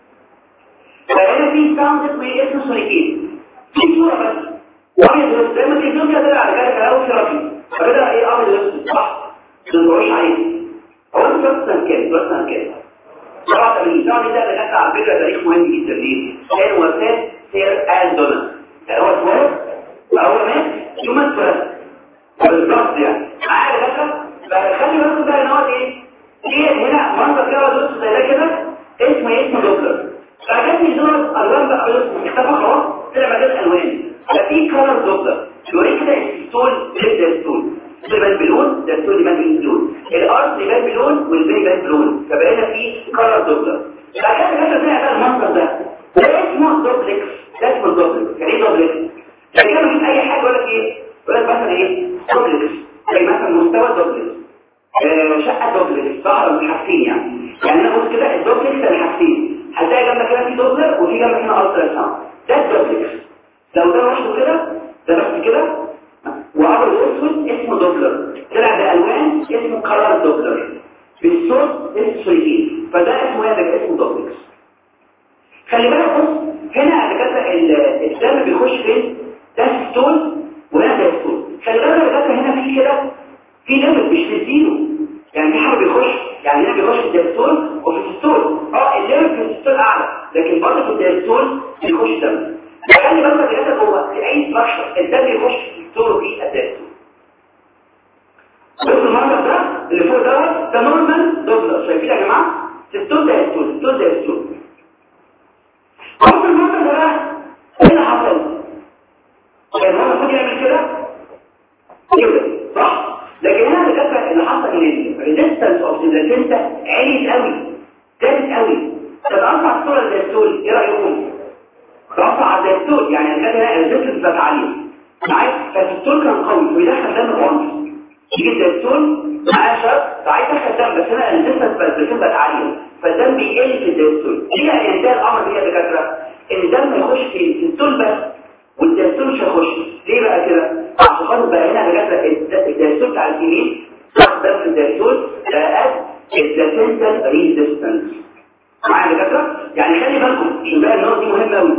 فهنا في ساوند اسمه سونيكيت في صورة بس وابيض زي ما تجيبهم كده طلع على جالك الاول في رفي فبدأ ايه ابيض اسود صح تنطرش عليه. هو انت بس كده 87 ده اللي جت على فكره تاريخ مهم جدا ليه؟ كان وفاه سير اندونا هو اسمه اول ما يوم بالظبط يعني عارف بقى فخلي بالكم بقى ان هو ايه هنا منظر كده بص زي ده كده اسمه دوبلر. فجاتني دول الوان بقى اختفى خلاص طلع مجال الالوان. ففي كلر دوبلر يوريك كده الستول ده الستول يبان بلون، ده الستول يبان بلون، الارض يبان بلون والباقي يبان بلون. فبقينا في كلر دوبلر. فجات طلع بقى المنظر ده اسمه دوبلكس. ده اسمه دوبلكس. يعني ايه دوبلكس؟ يعني كانوا مش اي حاجه يقول لك ايه مثلا ايه دوبلكس زي مثلا مستوى دوبلكس شقه دوبلكس ظهر من حاجتين يعني انا قلت كده الدوبلكس الحاجتين هتلاقي جنبك كده في دوبلر وفي جنبك هنا الترا ساوند. ده الدوبلكس. لو ده لوحده كده ده بس كده وابيض اسود اسمه دوبلر، طلع بالوان اسمه كلر دوبلر، بالصوت اسمه سونيكيت. فده اسمه ده اسمه دوبلكس. خلي بالك بص هنا دكاتره الدم بيخش فين؟ ده ستون وهنا ده ستون. خلي بالك دكاتره هنا في كده في ليميت مش للزيرو يعني في حاجه بيخش يعني هنا بيخش في الدستون وفي الستون الليميت في الستون اعلى لكن برضه في الدستون بيخش دم. خلي بالك دكاتره هو في اي ستراكشر الدم بيخش في الستون وفي الدستون. بص المنظر ده اللي فوق ده نورمال دوبلر. شايفين يا جماعه الستون ده ستون الستون ده ستون. بص المنظر ده بقى ايه اللي حصل؟ كان هو المفروض يعمل كده صح؟ لكن هنا الدكاتره اللي حصل ان الريزيستنس اوف البلاسينتا عالي قوي زادت قوي. طب ارفع الصوره للدستول ايه رايكم؟ رفع الدستول يعني هنا الريزيستنس بقت عاليه معاك. فالدستول كان قوي ويدخل دم عنف يجي الدستول معاه شرط عايز يدخل دم بس هنا الريزيستنس بقت عاليه فالدم بيقل في الدستول. ايه يعني ينتهي الامر بيه يا دكاتره؟ ان الدم يخش في الدستول بس والدستول مش هيخش. ليه بقى كده؟ عشان خاطر بقى هنا دكاتره الدستول بتاع اليمين ده في الدستول ده قد الدسنتال ريزيستنس معايا دكاتره. يعني خلي بالكم عشان بقى النقطه دي مهمه قوي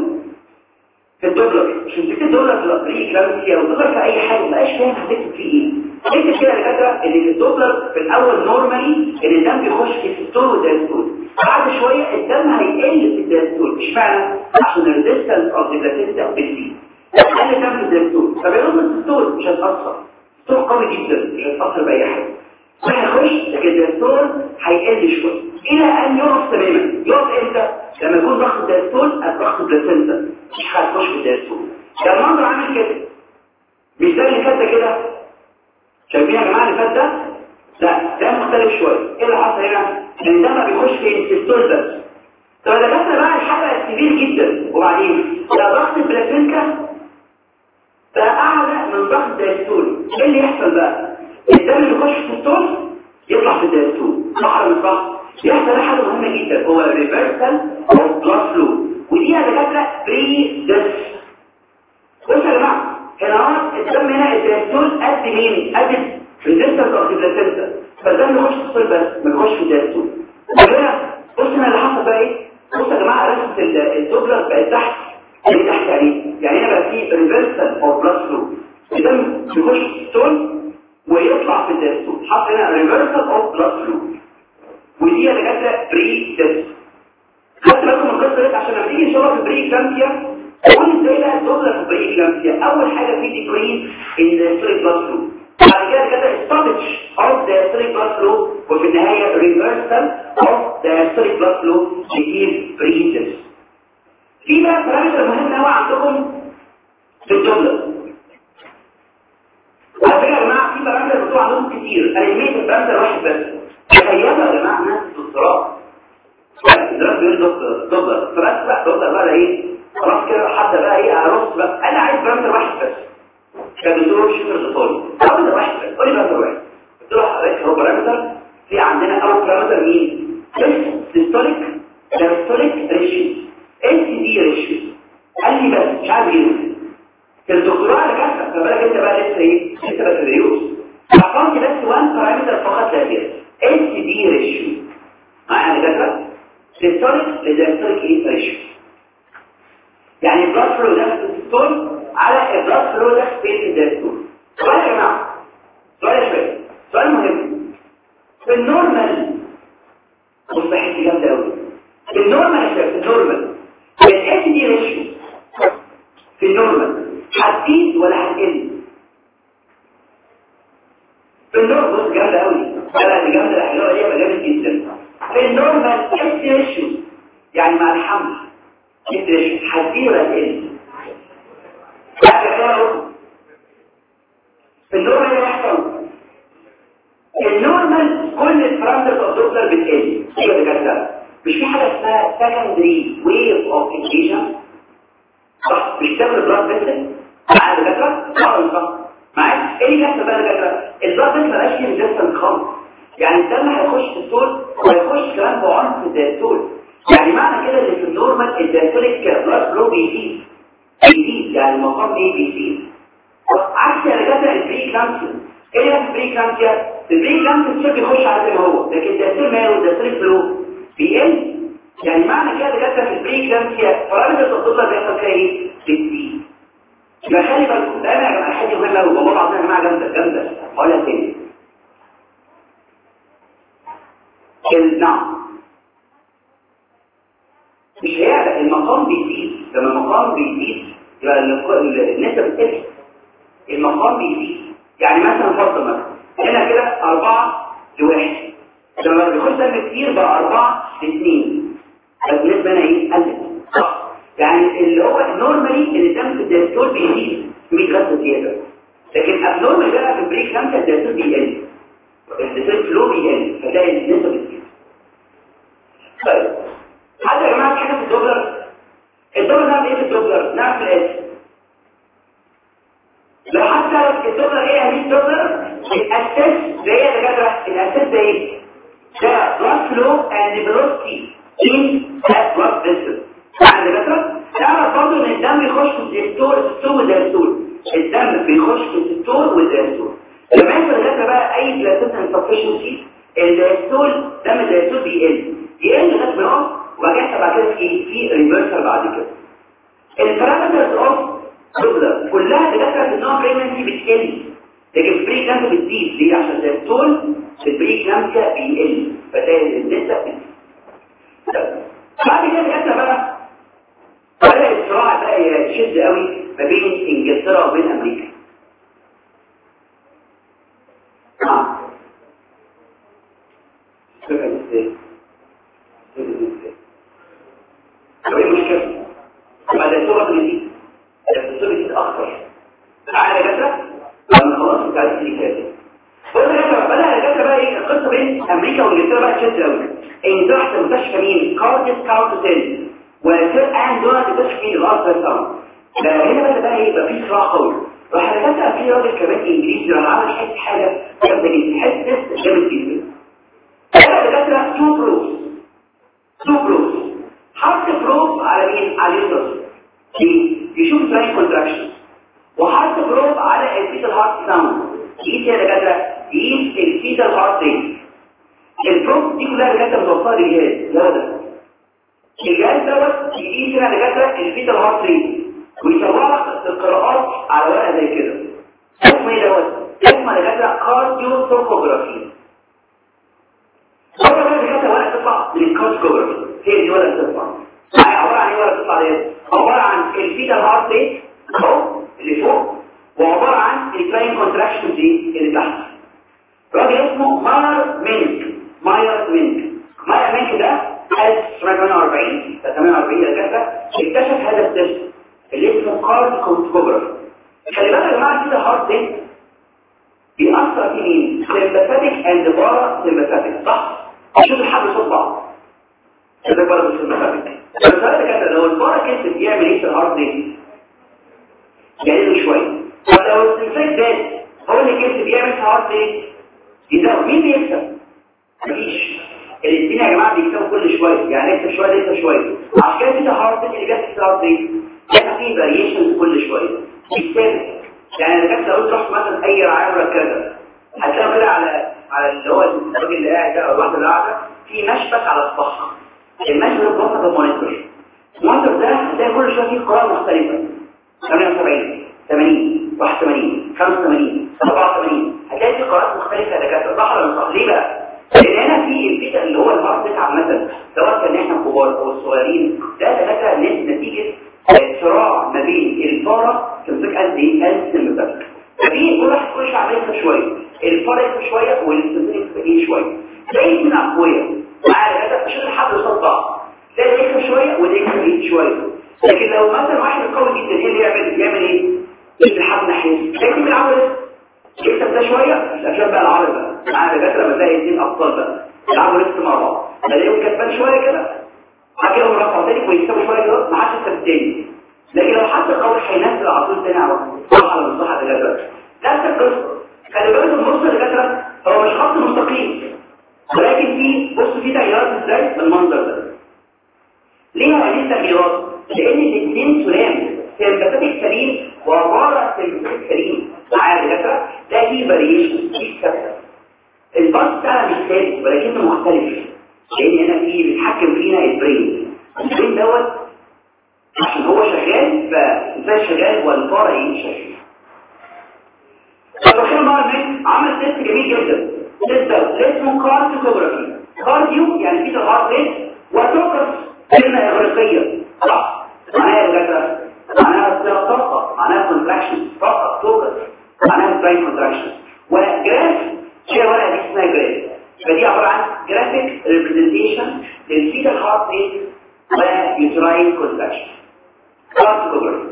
في الدولار. مش تكتب الدولار في الافريقي كلام كتير والدولار في اي حاجه مبقاش فاهم هتكتب فيه ايه. اكتب كده يا دكاتره ان في الدولار في الاول نورمالي ان الدم بيخش في الستول والدستول بعد شويه الدم هيقل في الدستول. اشمعنى؟ عشان الريزيستنس اوف ذا بلاسينتا بتزيد قال دم في الدستول فبيقوم الستول مش هتاثر. الستول قوي جدا مش هتاثر باي حاجه هيخش لكن الدستول هيقل شويه الى ان يقف تماما. يقف امتى؟ لما يكون ضغط الدستول قد ضغط البلاسينتا مش هتخش في الدستول. ده المنظر عامل كده مش زي اللي فات ده كده. شايفين يا جماعه اللي فات ده؟ لا ده مختلف شويه. ايه اللي حصل هنا؟ ان ده ما بيخش في الدستول بس. طب ده بس بقى الحاجه كبير جدا وبعدين ده ضغط البلاسينتا ده اعلى من ضغط الدستول. ايه اللي يحصل بقى؟ الدم اللي يخش في الدستول يطلع في الدستول صح ولا مش صح؟ يحصل حاجه مهمه جدا هو ريفرسال اوف بلاد فلو ودي يا دكاتره بري دس. بصوا يا جماعه هنا الدم هنا الدستول قد مين؟ قد ريزيستنس اوف البلاسينتا فالدم يخش في الدستول بس ما يخش في الدستول. وهنا بص هنا اللي حصل بقى ايه؟ بصوا يا جماعه رسمه الدوبلر بقت تحت اللي تحت يعني هنا بقى في ريفرسال اوف بلاد فلو الدم يخش في الدستول ويطلع في الدستول. حط هنا ريفرسال اوف بلاد فلو ودي يا دكاتره بري تيست. خدت بالكم من القصه دي عشان لما تيجي ان شاء الله في البري كلامسيا قول ازاي بقى الدوبلر في البري كلامسيا. اول حاجه في ديكريز ان السيريك بلاد فلو، بعد كده ستوبج اوف ذا سيريك بلاد فلو، وفي النهايه ريفرسال اوف ذا سيريك بلاد فلو بيجيب بري تيست. في بقى بارامتر مهم قوي عندكم في الدوبلر. على فكره يا جماعه في بارامتر بتوع عندهم كتير، انا يهمني بارامتر واحد بس. تخيلوا يا جماعه ناس الدكتوراه الدراسه بيقول دكتور فبس بقى دكتور بقى ايه خلاص كده حتى بقى ايه ارص بقى انا عايز بارامتر واحد بس. كان الدكتور شكر الدكتور بارامتر واحد بس، قول لي بارامتر واحد. قلت له حضرتك هو بارامتر في عندنا اول بارامتر مين؟ هيستوريك ريشيو اس دي ريشيو. قال لي بس مش عارف ايه في الدكتوراه على كده. فبالك انت بقى لسه ايه لسه بكالوريوس عرفت بس وان بارامتر فقط لا غير اس دي ريشيو. معايا دكاتره سيستوليك لديستوليك ايه ريشيو، يعني البلاد فلو ده في السيستول على البلاد فلو ده في الديستول. سؤال يا جماعه سؤال شويه سؤال مهم. في النورمال مستحيل جامده قوي في النورمال يا شباب في النورمال الاس دي ريشيو في النورمال هتزيد ولا هتقل؟ في النورمال بص جامده قوي لا دي جامده الحلوه دي جامده جدا. في النورمال اس ريشيو يعني مع الحمل اس ريشيو هتزيد ولا هتقل؟ في النورمال ايه يحصل؟ النورمال كل البارامترز اوف دوبلر بتقل. ايوه يا دكاتره مش في حاجه اسمها سكندري ويف اوف انجيجن صح؟ مش تاخد البلاد فيسل معايا يا دكاتره صح معايا ايه اللي بيحصل بقى يا دكاتره؟ البلاد فيسل مبقاش فيه ريزيستنس خالص، يعني الدم هيخش في الطول وهيخش كمان بعنف في الدايستول. يعني معنى كده ان في النورمال الدايستوليك بلاد فلو بيزيد يعني المقام ايه بيزيد. عكس يا دكاتره البري كلامسيا. ايه اللي في البري كلامسيا؟ البري كلامسيا السير بيخش على زي ما هو، لكن الدايستول ماله الدايستوليك فلو بيقل. يعني معنى كده دكاتره في البري كلامسيا بارامتر الدوبلر بيحصل فيها ايه؟ بتزيد. يبقى خلي بالكم ده يا جماعه حاجه مهمه قوي والله العظيم يا جماعه جامده هقولها تاني. نعم مش هيعلى المقام بيزيد. لما المقام بيزيد يبقى النسبه بتقل. المقام بيزيد يعني مثلا فرض مثلا هنا كده 4-1 لما بيخش دم كتير بقى 4-2 بس النسبه هنا ايه قلت صح. يعني اللي هو نورمالي ان الدم في الدايستول بيزيد 100 غرام زياده، لكن ابنورمال بقى في البري 5 الدايستول بيقل الدايستول فلو بيقل فتلاقي النسبه بتزيد. طيب حتى يا جماعه حاجه في الدوبلر نعمل ايه في الدوبلر؟ نعرف الاسم. لو حتى تعرف الدوبلر ايه يعني الدوبلر الاساس زي يا دكاتره الاساس ده ايه؟ ده blood flow and velocity in that blood vessel. يعني دكاتره تعرف برضه ان الدم بيخش في الدايستول والدايستول. الدم بيخش في الدايستول والدايستول. لما يحصل دكاتره بقى اي بلاتينم انسفشنسي الدايستول دم الدايستول بيقل لغايه ما يقف وبعد كده في ريفرسال بعد كده. البارامترز اوف دوبلر كلها دكاتره في النون بريجنسي بتقل، لكن البري كلامسيا بتزيد. ليه؟ عشان الدايستول في البري كلامسيا بيقل فتلاقي النسبه بتزيد. بعد كده دكاتره بقى بدأ الصراع بقى يشد قوي ما بين انجلترا وبين امريكا. ايه المشكله؟ ما ده الصوره دي الصوره دي اكتر تعالى يا جدع لما خلاص انت عايز تيجي كده. بص يا جدع بقى ايه القصه بين امريكا وانجلترا بقى تشد قوي. انجلترا احسن مستشفى مين؟ كارديس كاونتين وكير ان دولار تكتشف مين الارض بتاعهم. هنا بقى ايه يبقى في صراع قوي. راح دكاتره في راجل كمان انجليزي راح عمل حاجه جامده جدا تيست جامد جدا. هنا دكاتره تو بروفز حط بروف على مين؟ على اليوترس يشوف تراين كونتراكشن، وحط بروف على الفيتال هارت ساوند يقيس يا دكاتره يقيس الفيتال هارت ريت. البروف دي كلها دكاتره متوصله للجهاز ده الجهاز دوت يقيس هنا دكاتره الفيتال هارت ريت ويصور لك القراءات على ورقه زي كده. اسمه ايه دوت؟ اسمه دكاتره كارديو توكوجرافي. هو بقى دكاتره الكارتوجرافي هي دي ولا بتطلع عباره عن ايه ولا بتطلع ايه؟ عباره عن الفيتال هارت ريت اهو اللي فوق وعباره عن الكلاين كونتراكشن دي اللي تحت. راجل اسمه ماير مينك ده 1948 اكتشف هذا التست اللي اسمه كارتوجرافي. خلي بالك يا جماعه كده هارت ريت بيأثر في مين؟ سيمباثيك اند بارا سيمباثيك صح؟ شوف الحد صوت بعض ده برضه سيمباثيك. السيمباثيك لو البارا كسب يعمل ايه في الهارت ريت؟ يقلل شويه. طب لو السيمباثيك ده هو اللي كسب يعمل في الهارت ريت يزود. مين بيكسب؟ مفيش. الاثنين يا جماعه بيكسبوا كل شويه، يعني يكسب شويه يكسب شويه. عشان كده في هارت ريت اللي جت في الهارت ريت كان في فاريشنز كل شويه. بالتالي يعني اذا كنت لو تروح مثلا اي رعايه مركزه هتلاقوا كده على اللي هو الراجل اللي قاعد ده او الواحده اللي قاعده في مشبك على الصفحه. المشبك ده بيوصل بمونيتور. المونيتور ده هتلاقي كل شويه فيه قراءات مختلفه 78 80 81 85 87 هتلاقي فيه قراءات مختلفه يا دكاتره صح ولا مش صح؟ ليه بقى؟ لان هنا في الفكره اللي هو الهارت ريت عامه سواء كان احنا كبار او صغيرين ده دكاتره نتيجه صراع ما بين الفاره تمسك قد ايه السيمباثيك. فدي كل واحد كل عمليه شويه الفاره شويه والسيمباثيك شويه زي من اقوياء مع الهدف عشان الحد يوصل بعض ده يكسب شويه وده يكسب شويه. لكن لو مثلا واحد قوي جدا ايه اللي يعمل ايه؟ يكسب الحد ناحيه لكن العمل يكسب ده شويه الاشياء بقى العرض بقى مع الهدف لما تلاقي اثنين ابطال بقى يلعبوا لسه مع بعض تلاقيهم كسبان شويه كده هكذا رفعوا تاني ويكسبوا شويه كده ما حدش يكسب تاني. لكن لو حد قوي هينزل على طول تاني على صح على مصلحه الدكاتره نفس القصه. خلي بالك النص الدكاتره هو مش خط مستقيم ولكن في بص في تغييرات ازاي بالمنظر ده. ليه هذه التغييرات؟ لان الاثنين سلام سيمباثيك سليم وبارا سيمباثيك سليم معايا الدكاتره ده في فاريشن في كسر. الباص بتاعنا مش ثابت ولكنه مختلف لان هنا في بيتحكم فينا البرين دوت عشان هو شغال فازاي شغال والفار ايه شغال. فالدكتور مارمن عمل تيست جميل جدا تيست اسمه كارديوجرافي. كارديو يعني في الهارت ريت وتوقف كلمه اغريقيه صح معناها الجدره معناها طاقه معناها كونتراكشن طاقه توقف معناها براين كونتراكشن وجراف شيء ورقه دي اسمها جراف. فدي عباره عن جرافيك ريبريزنتيشن للفيتال هارت ريت ويوتراين كونتراكشن كارديوجرافي.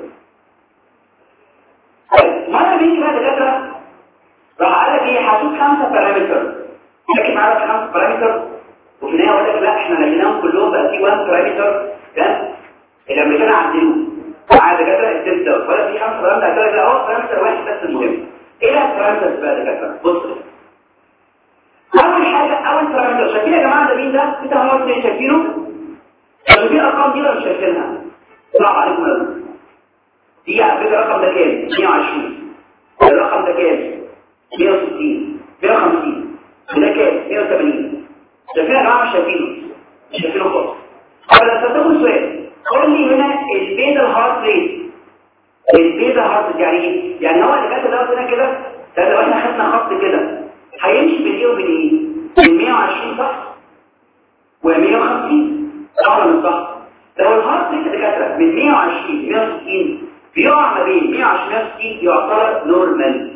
مرة بيجي بقى دكاترة راح قال لك ايه هشوف 5 بارامتر لكن معاك 5 بارامتر وفي النهايه قال لك لا احنا لقيناهم كلهم بقى في 1 بارامتر ده الامريكان عدلوه معايا دكاترة التست ده ولا في 5 بارامتر قال لك لا هو بارامتر واحد بس المهم. ايه البارامتر بقى دكاترة؟ بصوا اول حاجه اول بارامتر شايفين يا جماعه ده مين ده؟ انت هو اللي شايفينه؟ طب في ارقام دي ولا مش شايفينها؟ صعب عليكم ولا دي على فكرة الرقم ده كام؟ 120 الرقم ده كام؟ 160 150 وده كام؟ 180 شايفين يا جماعة مش شايفينه خالص. طب لما تاخد سؤال قول لي هنا البيتا هارت ريت البيتا هارت يعني ايه؟ يعني هو اللي كاتب ده هنا كده ده لو احنا خدنا خط كده هيمشي بين ايه وبين ايه؟ بين 120 صح؟ و150 صح ولا مش صح؟ لو الهارت ريت دكاتره من 120 160 بيقع ما بين 120 160 يعتبر نورمال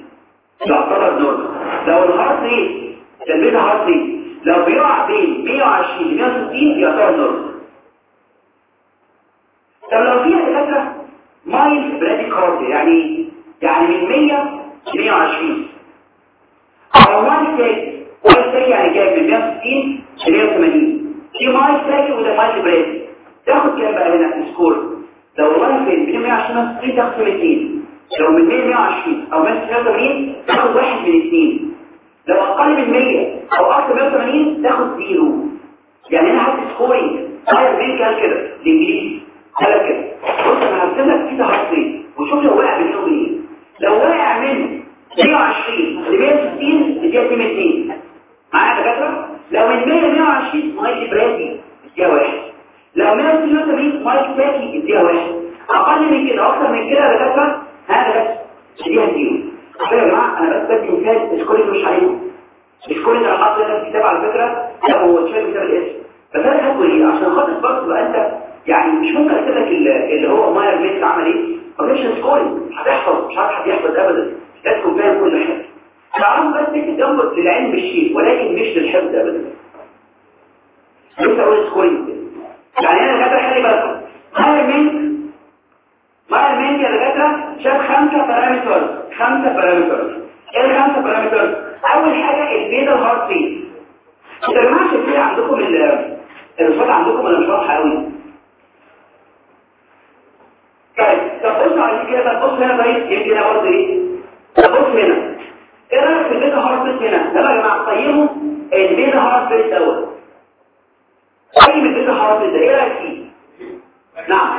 لو الهارت ريت البيتا هارت ريت لو بيقع بين 120 160 يعتبر نورمال. طب لو فيها دكاتره مايل براديكارديا يعني من 100 ل 120 او مايل تاجي يعني جاي من 160 ل 180 في مايل تاجي وده مايل برادي تاخد كام بقى هنا السكور؟ لو والله فين 120 60 تاخد من 2 لو من 120 او 180 تاخد واحد من 2 لو اقل من 100 او اكثر من 180 تاخد 0 يعني انا هحط سكورينج هاير ميديكال كده بالانجليزي قال كده بص انا هرسم لك كده هارت وشوف لو وقع بين ايه. لو وقع من 120 ل 160 دي 2 معايا دكاتره. لو من 100 ل 120 مايل برادي دي واحد. لو 180 مايك تاكي اديها واحد. اقل من كده اكتر من كده يا دكاتره هذا بس اديها 0. عشان يا جماعه انا بس بدي مثال السكور مش عليكم. السكور اللي حاطط هنا في الكتاب على فكره لا هو شايف كتاب الاسم بس انا هاخد مش ممكن اكتب لك اللي هو ماير ميت عمل ايه كونكشن سكورينج، هتحفظ مش عارف يحفظ ابدا، لازم تكون فاهم كل حاجه. تعرف بس تكتب جنبه للعلم بالشيء ولكن مش للحفظ ابدا. لسه اقول سكورينج يعني انا كده خلي بالكم ماير ميت يا دكاتره شاف 5 بارامترز. 5 بارامترز ايه ال 5 بارامترز؟ اول حاجه البيتا هارت ريت. انتوا يا جماعه شايفين عندكم الرصاد عندكم ولا مش واضحه قوي؟ طيب طب بصوا على كده، طب بص هنا طيب يمكن انا برضه ايه؟ طب بص هنا ايه رايك في البيتا هارت ريت هنا؟ يلا يا جماعه قيموا البيتا هارت ريت دوت. قيم البيتا هارت ريت ده ايه رايك فيه؟ نعم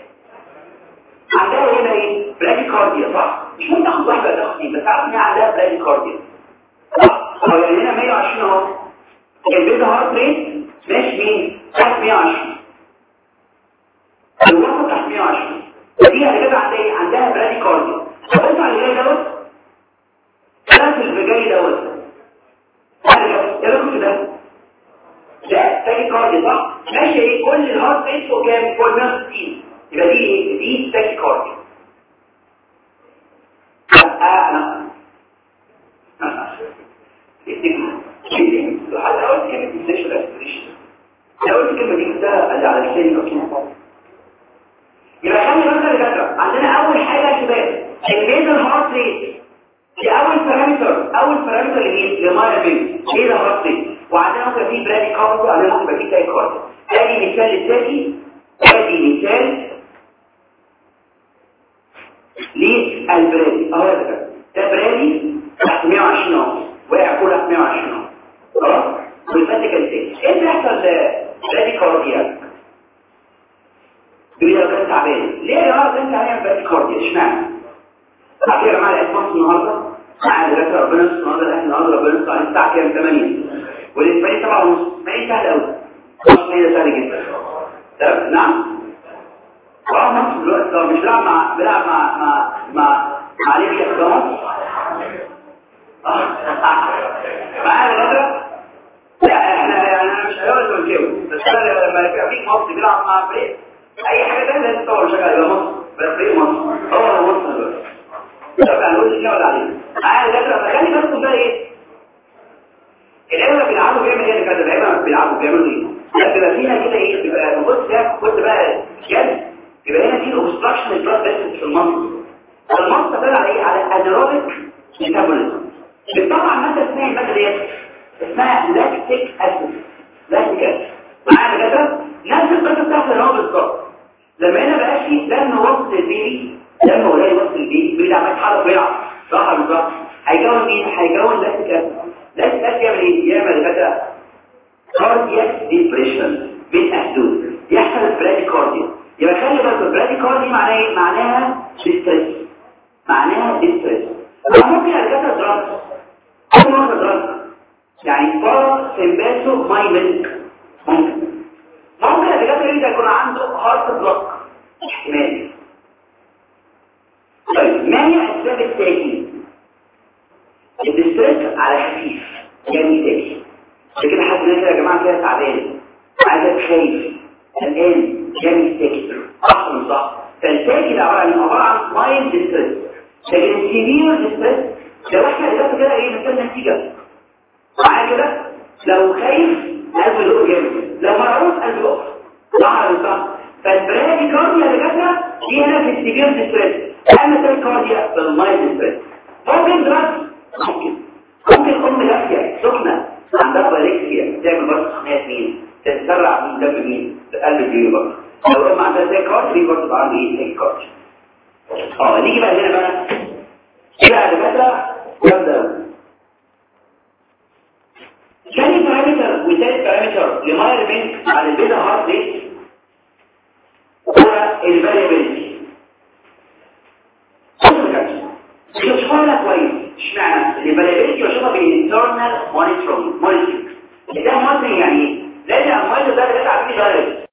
عندها هنا ايه؟ براديكارديا صح؟ مش ممكن تاخد واحده تاخد بس عارف ان هي عندها براديكارديا صح؟ يعني هنا 120 اهو. البيتا هارت ريت ماشي مين؟ تحت 120. الوسط تحت 120. دي اللي كده عندها ايه؟ عندها براديكارديا. بص على اللي جاي دوت. كلام اللي جاي دوت. ايه رايكم ده؟ ده تاكيكارديا صح؟ ماشي ايه؟ كل الهارت ريت فوق كام؟ فوق 160. يبقى دي ايه؟ دي تاكيكارديا. انا انا قلت كلمه انسيشن اسبريشن. انا قلت الكلمه دي كده اللي على لساني اصلا. يبقى خلي بالك يا دكاتره عندنا اول حاجه يا شباب البيزل هارت ريت دي اول بارامتر لماير بيل ايه الهارت ريت. وعندنا ممكن في برادي كارديا وعندنا ممكن يبقى في تاي كارديا. ادي مثال للتاكي ادي مثال للبرادي اهو يا دكاتره. ده برادي تحت 120 اهو واقع كله تحت 120 اهو خلاص. والفاتيك التاكي ايه اللي بيحصل برادي كارديا؟ يقول لو كان تعبان ليه يا جماعه كان تعبان برادي كارديا اشمعنى؟ عارفين يا جماعه الاسماس النهارده مع دكاتره ربنا النهارده احنا ربنا يستر على الساعه كام 8 والاسباني 7:30 ما هي سهله قوي مش هي سهله جدا. تمام نعم مصر دلوقتي لو مش بيلعب مع ليبيا في مصر معايا دكاتره. لا احنا يعني انا مش هقول تركيا بس انا لما يبقى في مصر بيلعب مع فريق اي حاجه ثانيه لازم تطور شغال يبقى مصر فريق مصر هو مصر دلوقتي. طب هنقول ايه ولا عليه معايا دكاتره. فخلي بالكم ده ايه اللعيبه بيلعبوا بيعمل ايه كده؟ اللعيبه بيلعبوا بيعملوا ايه؟ بيبقى فيها كده ايه بيبقى بص ده كنت بقى جد يبقى هنا في اوبستراكشن البلاد فيسلز في المصل. المصل ده على ايه؟ على انيروبيك ميتابوليزم. بتطلع ماده اسمها الماده ديت اسمها لاكتيك اسيد. معايا كده نفس القصه بتاعت الهواء بالظبط. لما هنا بقى في دم وصل البيبي دم قليل وصل البيبي عمال يتحرك ويلعب صح بالظبط هيكون مين؟ هيكون لاكتيك اسيد. لاكتيك اسيد يعمل ايه؟ يعمل كده كاردياك ديبريشن بالاسدود يحصل البراديكارديا. يبقى خلي بالك البراديكارديا معناها ايه؟ معناها ديستريس. ممكن الجسد دراجز ممكن دراجز يعني بارا سيمباسو مايمنك ممكن الجسد اللي يكون عنده هارت بلوك احتمال. طيب ما هي اسباب التاكي؟ الديستريس على خفيف يعني تاكي لكن حد ناس يا جماعه كده تعبان عايزك خايف الان يعني تاكي صح ولا صح؟ فالتاكي ده عباره عن مايل ديستريس. لكن السيفير ديستريس لو احنا قدرنا كده ايه مثلا نتيجه معايا كده لو خايف قلبه يدق جامد لو مرعوب قلبه يقف صح ولا صح؟ فالبراديكارديا اللي جاتها دي هنا في السيفير ديستريس. اما التاكيكارديا في المايل ديستريس. ممكن دلوقتي ممكن ام دافيه سخنه عندها بالكسيا تعمل برضه سخنات مين؟ تتسرع من دم مين؟ قلب الجيوب برضه. لو ام عندها تاكيكارديا برضه بقى عندها ايه تاكيكارديا. نيجي بقى هنا بقى ايه بقى دكاتره يبدا ثاني بارامتر وثالث بارامتر لماير بينك على البيتا هارت ريت هو الفاريابيلتي. شوفوا لك كويس اشمعنى الفاريابيلتي وشوفها بالانترنال مونيتورنج ده مونيتورنج يعني ايه؟ لازم المونيتور ده عارفين درجه